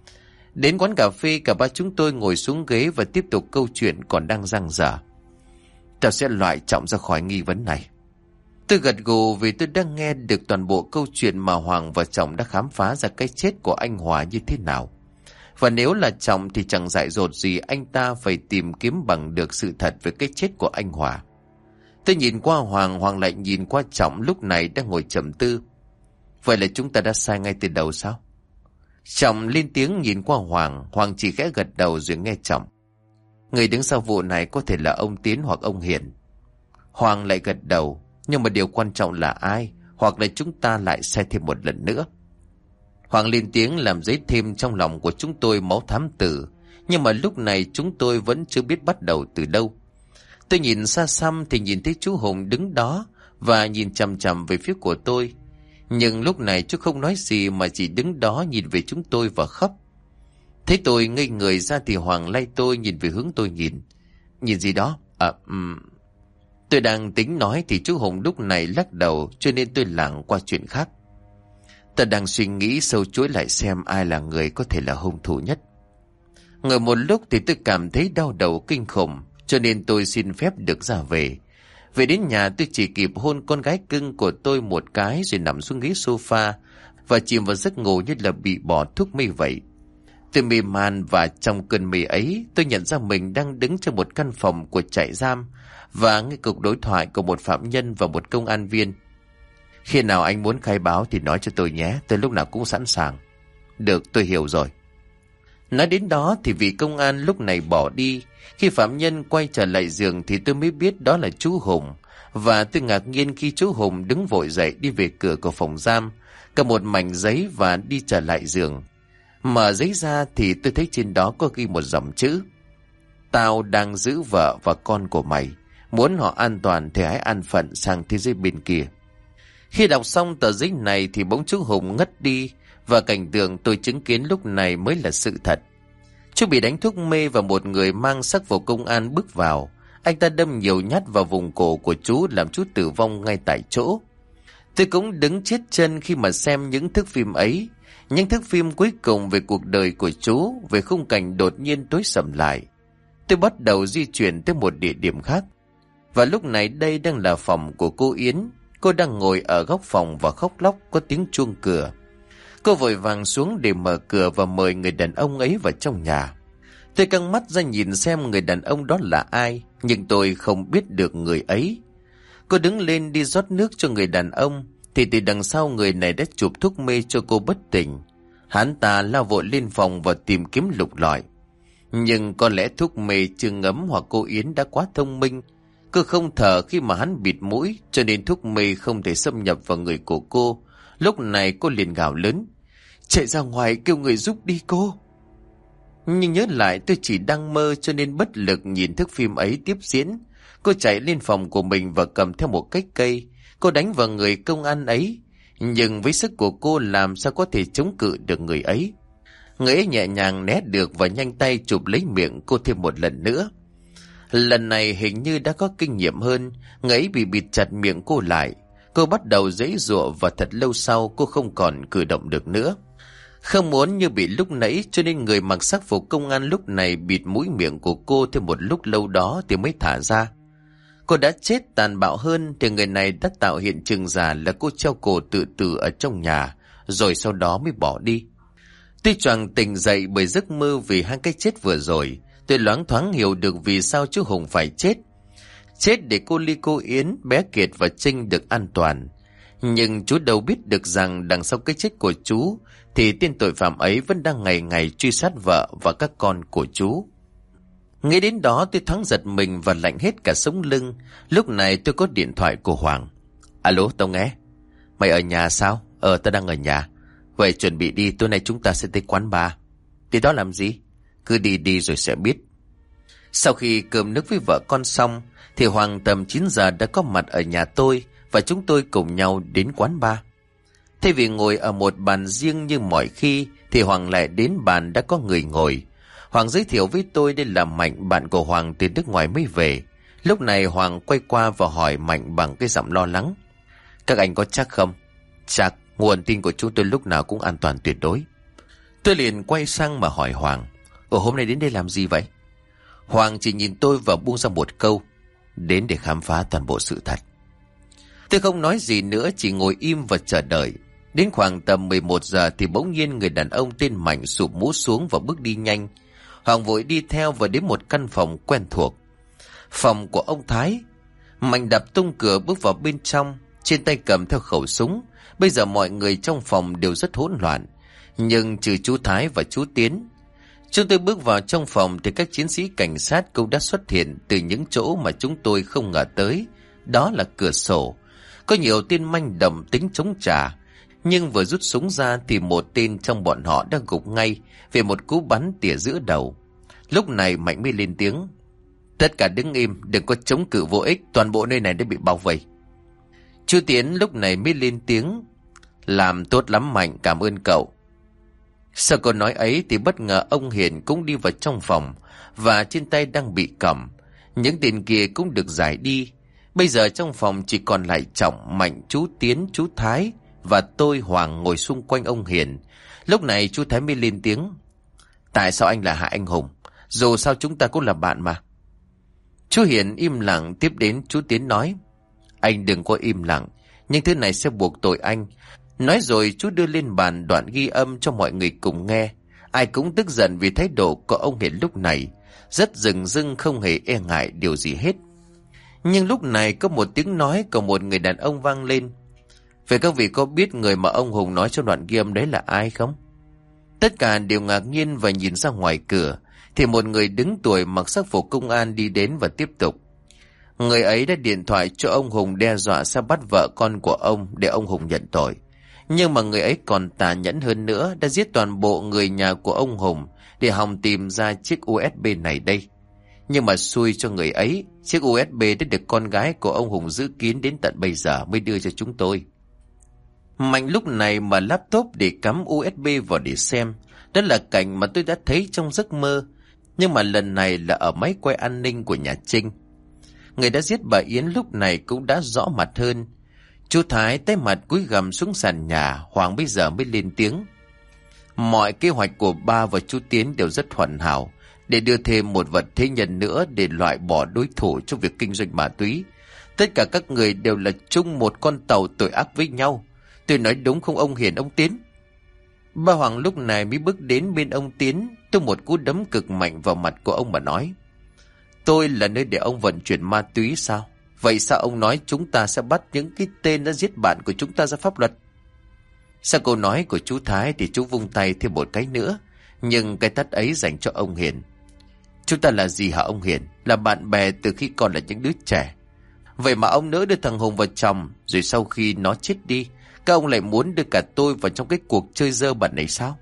Đến quán cà phê, cả ba chúng tôi ngồi xuống ghế và tiếp tục câu chuyện còn đang dang dở. Tao sẽ loại Trọng ra khỏi nghi vấn này. Tôi gật gù vì tôi đã nghe được toàn bộ câu chuyện mà Hoàng và Trọng đã khám phá ra cái chết của anh Hòa như thế nào. Và nếu là Trọng thì chẳng dại dột gì anh ta phải tìm kiếm bằng được sự thật về cái chết của anh Hòa. Tôi nhìn qua Hoàng, Hoàng lại nhìn qua Trọng lúc này đang ngồi trầm tư. Vậy là chúng ta đã sai ngay từ đầu sao? Trọng lên tiếng nhìn qua Hoàng. Hoàng chỉ khẽ gật đầu rồi nghe Trọng: người đứng sau vụ này có thể là ông Tiến hoặc ông Hiền. Hoàng lại gật đầu. Nhưng mà điều quan trọng là ai, hoặc là chúng ta lại sai thêm một lần nữa. Hoàng lên tiếng làm dấy thêm trong lòng của chúng tôi máu thám tử. Nhưng mà lúc này chúng tôi vẫn chưa biết bắt đầu từ đâu. Tôi nhìn xa xăm thì nhìn thấy chú Hùng đứng đó và nhìn chằm chằm về phía của tôi. Nhưng lúc này chú không nói gì mà chỉ đứng đó nhìn về chúng tôi và khóc. Thấy tôi ngây người ra thì Hoàng lay tôi nhìn về hướng tôi nhìn. Nhìn gì đó? À, um... Tôi đang tính nói thì chú Hùng lúc này lắc đầu, cho nên tôi lảng qua chuyện khác. Ta đang suy nghĩ sâu chuỗi lại xem ai là người có thể là hung thủ nhất. Ngồi một lúc thì tôi cảm thấy đau đầu kinh khủng, cho nên tôi xin phép được ra về. Về đến nhà tôi chỉ kịp hôn con gái cưng của tôi một cái rồi nằm xuống ghế sofa và chìm vào giấc ngủ như là bị bỏ thuốc mê vậy. Tôi mê man và trong cơn mê ấy tôi nhận ra mình đang đứng trong một căn phòng của trại giam và nghe cuộc đối thoại của một phạm nhân và một công an viên. Khi nào anh muốn khai báo thì nói cho tôi nhé, tôi lúc nào cũng sẵn sàng. Được, tôi hiểu rồi. Nói đến đó thì vị công an lúc này bỏ đi. Khi phạm nhân quay trở lại giường thì tôi mới biết đó là chú Hùng. Và tôi ngạc nhiên khi chú Hùng đứng vội dậy đi về cửa của phòng giam, cầm một mảnh giấy và đi trở lại giường. Mở giấy ra thì tôi thấy trên đó có ghi một dòng chữ: Tao đang giữ vợ và con của mày. Muốn họ an toàn thì hãy an phận sang thế giới bên kia. Khi đọc xong tờ giấy này thì bỗng chú Hùng ngất đi, và cảnh tượng tôi chứng kiến lúc này mới là sự thật. Chú bị đánh thuốc mê và một người mang sắc phục công an bước vào. Anh ta đâm nhiều nhát vào vùng cổ của chú làm chú tử vong ngay tại chỗ. Tôi cũng đứng chết chân khi mà xem những thước phim ấy. Những thước phim cuối cùng về cuộc đời của chú, về khung cảnh đột nhiên tối sầm lại. Tôi bắt đầu di chuyển tới một địa điểm khác. Và lúc này đây đang là phòng của cô Yến. Cô đang ngồi ở góc phòng và khóc lóc, có tiếng chuông cửa. Cô vội vàng xuống để mở cửa và mời người đàn ông ấy vào trong nhà. Tôi căng mắt ra nhìn xem người đàn ông đó là ai, nhưng tôi không biết được người ấy. Cô đứng lên đi rót nước cho người đàn ông, thì từ đằng sau người này đã chụp thuốc mê cho cô bất tỉnh. Hắn ta lao vội lên phòng và tìm kiếm lục lọi. Nhưng có lẽ thuốc mê chưa ngấm hoặc cô Yến đã quá thông minh. Cô không thở khi mà hắn bịt mũi, cho nên thuốc mê không thể xâm nhập vào người của cô. Lúc này cô liền gào lớn: Chạy ra ngoài kêu người giúp đi cô. Nhưng nhớ lại tôi chỉ đang mơ, cho nên bất lực nhìn thước phim ấy tiếp diễn. Cô chạy lên phòng của mình và cầm theo một cái cây. Cô đánh vào người công an ấy, nhưng với sức của cô làm sao có thể chống cự được người ấy. Người ấy nhẹ nhàng né được và nhanh tay chụp lấy miệng cô thêm một lần nữa. Lần này hình như đã có kinh nghiệm hơn, người ấy bị bịt chặt miệng cô lại. Cô bắt đầu giãy giụa và thật lâu sau cô không còn cử động được nữa. Không muốn như bị lúc nãy, cho nên người mặc sắc phục công an lúc này bịt mũi miệng của cô thêm một lúc lâu đó thì mới thả ra. Cô đã chết tàn bạo hơn thì người này đã tạo hiện trường giả là cô treo cổ tự tử ở trong nhà, rồi sau đó mới bỏ đi. Tuy choàng tỉnh dậy bởi giấc mơ vì hai cái chết vừa rồi, tôi loáng thoáng hiểu được vì sao chú Hùng phải chết. Chết để cô Ly, cô Yến, bé Kiệt và Trinh được an toàn. Nhưng chú đâu biết được rằng đằng sau cái chết của chú thì tên tội phạm ấy vẫn đang ngày ngày truy sát vợ và các con của chú. Nghĩ đến đó tôi thoáng giật mình và lạnh hết cả sống lưng. Lúc này tôi có điện thoại của Hoàng. Alo, tao nghe. Mày ở nhà sao? Ờ, tao đang ở nhà. Vậy chuẩn bị đi, tối nay chúng ta sẽ tới quán bar. Đi đó làm gì? Cứ đi đi rồi sẽ biết. Sau khi cơm nước với vợ con xong thì Hoàng tầm chín giờ đã có mặt ở nhà tôi và chúng tôi cùng nhau đến quán bar. Thay vì ngồi ở một bàn riêng như mọi khi thì Hoàng lại đến bàn đã có người ngồi. Hoàng giới thiệu với tôi đây là Mạnh, bạn của Hoàng từ nước ngoài mới về. Lúc này Hoàng quay qua và hỏi Mạnh bằng cái giọng lo lắng: Các anh có chắc không? Chắc, nguồn tin của chúng tôi lúc nào cũng an toàn tuyệt đối. Tôi liền quay sang mà hỏi Hoàng: Ồ, hôm nay đến đây làm gì vậy? Hoàng chỉ nhìn tôi và buông ra một câu: Đến để khám phá toàn bộ sự thật. Tôi không nói gì nữa, chỉ ngồi im và chờ đợi. Đến khoảng tầm mười một giờ thì bỗng nhiên người đàn ông tên Mạnh sụp mũ xuống và bước đi nhanh. Hoàng vội đi theo và đến một căn phòng quen thuộc. Phòng của ông Thái. Mạnh đập tung cửa bước vào bên trong, trên tay cầm theo khẩu súng. Bây giờ mọi người trong phòng đều rất hỗn loạn, nhưng trừ chú Thái và chú Tiến. Chúng tôi bước vào trong phòng thì các chiến sĩ cảnh sát cũng đã xuất hiện từ những chỗ mà chúng tôi không ngờ tới. Đó là cửa sổ. Có nhiều tên manh động tính chống trả, nhưng vừa rút súng ra thì một tên trong bọn họ đã gục ngay về một cú bắn tỉa giữa đầu. Lúc này Mạnh mới lên tiếng: "Tất cả đứng im, đừng có chống cự vô ích, toàn bộ nơi này đã bị bao vây." Chú Tiến lúc này mới lên tiếng: "Làm tốt lắm Mạnh, cảm ơn cậu." Sau câu nói ấy thì bất ngờ ông Hiền cũng đi vào trong phòng, và trên tay đang bị cầm. Những tên kia cũng được giải đi. Bây giờ trong phòng chỉ còn lại Trọng, Mạnh, chú Tiến, chú Thái và tôi Hoàng ngồi xung quanh ông Hiền. Lúc này chú Thái mới lên tiếng: "Tại sao anh là Hạ Anh Hùng? Dù sao chúng ta cũng là bạn mà." Chú Hiền im lặng, tiếp đến chú Tiến nói: "Anh đừng có im lặng, nhưng thứ này sẽ buộc tội anh." Nói rồi chú đưa lên bàn đoạn ghi âm cho mọi người cùng nghe. Ai cũng tức giận vì thái độ của ông Hiền lúc này, rất rừng rưng, không hề e ngại điều gì hết. Nhưng lúc này có một tiếng nói của một người đàn ông vang lên: "Vậy các vị có biết người mà ông Hùng nói trong đoạn ghi âm đấy là ai không?" Tất cả đều ngạc nhiên và nhìn ra ngoài cửa, thì một người đứng tuổi mặc sắc phục công an đi đến và tiếp tục: "Người ấy đã điện thoại cho ông Hùng đe dọa sẽ bắt vợ con của ông để ông Hùng nhận tội. Nhưng mà người ấy còn tàn nhẫn hơn nữa, đã giết toàn bộ người nhà của ông Hùng để hòng tìm ra chiếc u ét bê này đây. Nhưng mà xui cho người ấy, chiếc u ét bê đã được con gái của ông Hùng giữ kín đến tận bây giờ mới đưa cho chúng tôi." Mạnh lúc này mở laptop để cắm u ét bê vào để xem. Đó là cảnh mà tôi đã thấy trong giấc mơ, nhưng mà lần này là ở máy quay an ninh của nhà Trinh. Người đã giết bà Yến lúc này cũng đã rõ mặt hơn. Chú Thái tái mặt cúi gằm xuống sàn nhà. Hoàng bây giờ mới lên tiếng: "Mọi kế hoạch của ba và chú Tiến đều rất hoàn hảo, để đưa thêm một vật thế nhân nữa để loại bỏ đối thủ trong việc kinh doanh ma túy. Tất cả các người đều là chung một con tàu tội ác với nhau. Tôi nói đúng không ông Hiền, ông Tiến?" Ba Hoàng lúc này mới bước đến bên ông Tiến, tung một cú đấm cực mạnh vào mặt của ông mà nói: "Tôi là nơi để ông vận chuyển ma túy sao? Vậy sao ông nói chúng ta sẽ bắt những cái tên đã giết bạn của chúng ta ra pháp luật?" Sau câu nói của chú Thái thì chú vung tay thêm một cái nữa, nhưng cái tát ấy dành cho ông Hiền. "Chúng ta là gì hả ông Hiền? Là bạn bè từ khi còn là những đứa trẻ. Vậy mà ông nỡ đưa thằng Hùng vào chồng, rồi sau khi nó chết đi, các ông lại muốn đưa cả tôi vào trong cái cuộc chơi dơ bẩn này sao?"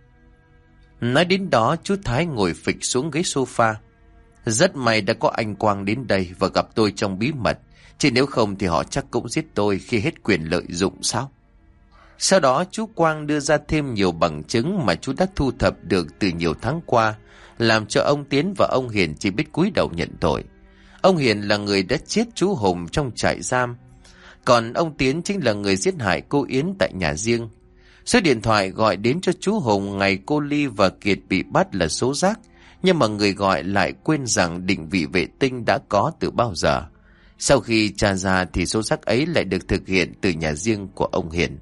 Nói đến đó, chú Thái ngồi phịch xuống ghế sofa. "Rất may đã có anh Quang đến đây và gặp tôi trong bí mật, chứ nếu không thì họ chắc cũng giết tôi khi hết quyền lợi dụng sao?" Sau đó chú Quang đưa ra thêm nhiều bằng chứng mà chú đã thu thập được từ nhiều tháng qua, làm cho ông Tiến và ông Hiền chỉ biết cúi đầu nhận tội. Ông Hiền là người đã chết chú Hùng trong trại giam, còn ông Tiến chính là người giết hại cô Yến tại nhà riêng. Số điện thoại gọi đến cho chú Hùng ngày cô Ly và Kiệt bị bắt là số rác, nhưng mà người gọi lại quên rằng định vị vệ tinh đã có từ bao giờ. Sau khi tra ra thì số rác ấy lại được thực hiện từ nhà riêng của ông Hiền.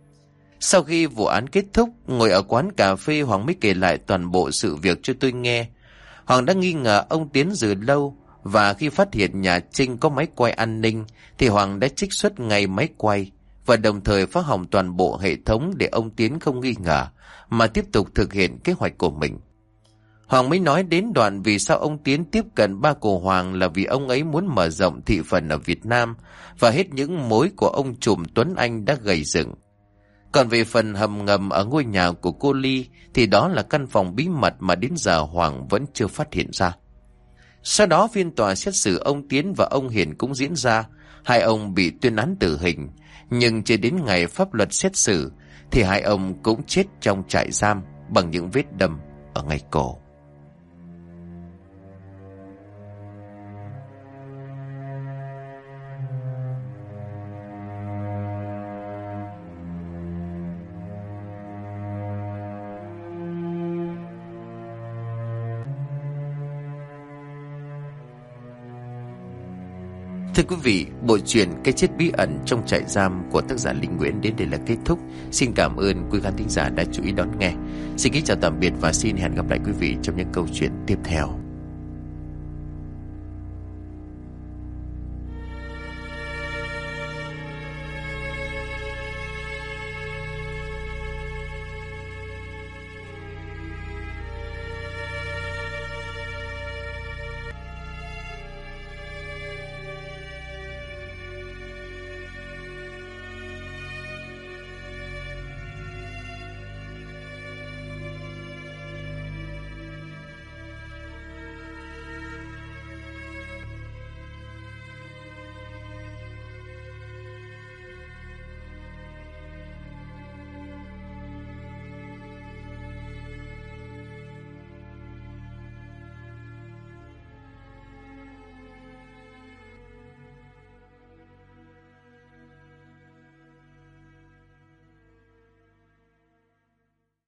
Sau khi vụ án kết thúc, ngồi ở quán cà phê, Hoàng mới kể lại toàn bộ sự việc cho tôi nghe. Hoàng đã nghi ngờ ông Tiến từ lâu, và khi phát hiện nhà Trinh có máy quay an ninh thì Hoàng đã trích xuất ngay máy quay và đồng thời phá hỏng toàn bộ hệ thống để ông Tiến không nghi ngờ mà tiếp tục thực hiện kế hoạch của mình. Hoàng mới nói đến đoạn vì sao ông Tiến tiếp cận ba của Hoàng là vì ông ấy muốn mở rộng thị phần ở Việt Nam và hết những mối của ông trùm Tuấn Anh đã gầy dựng. Còn về phần hầm ngầm ở ngôi nhà của cô Ly thì đó là căn phòng bí mật mà đến giờ Hoàng vẫn chưa phát hiện ra. Sau đó phiên tòa xét xử ông Tiến và ông Hiền cũng diễn ra. Hai ông bị tuyên án tử hình, nhưng chưa đến ngày pháp luật xét xử thì hai ông cũng chết trong trại giam bằng những vết đâm ở ngay cổ. Thưa quý vị, bộ truyện Cái chết bí ẩn trong trại giam của tác giả Linh Nguyễn đến đây là kết thúc. Xin cảm ơn quý khán thính giả đã chú ý đón nghe. Xin kính chào tạm biệt và xin hẹn gặp lại quý vị trong những câu chuyện tiếp theo.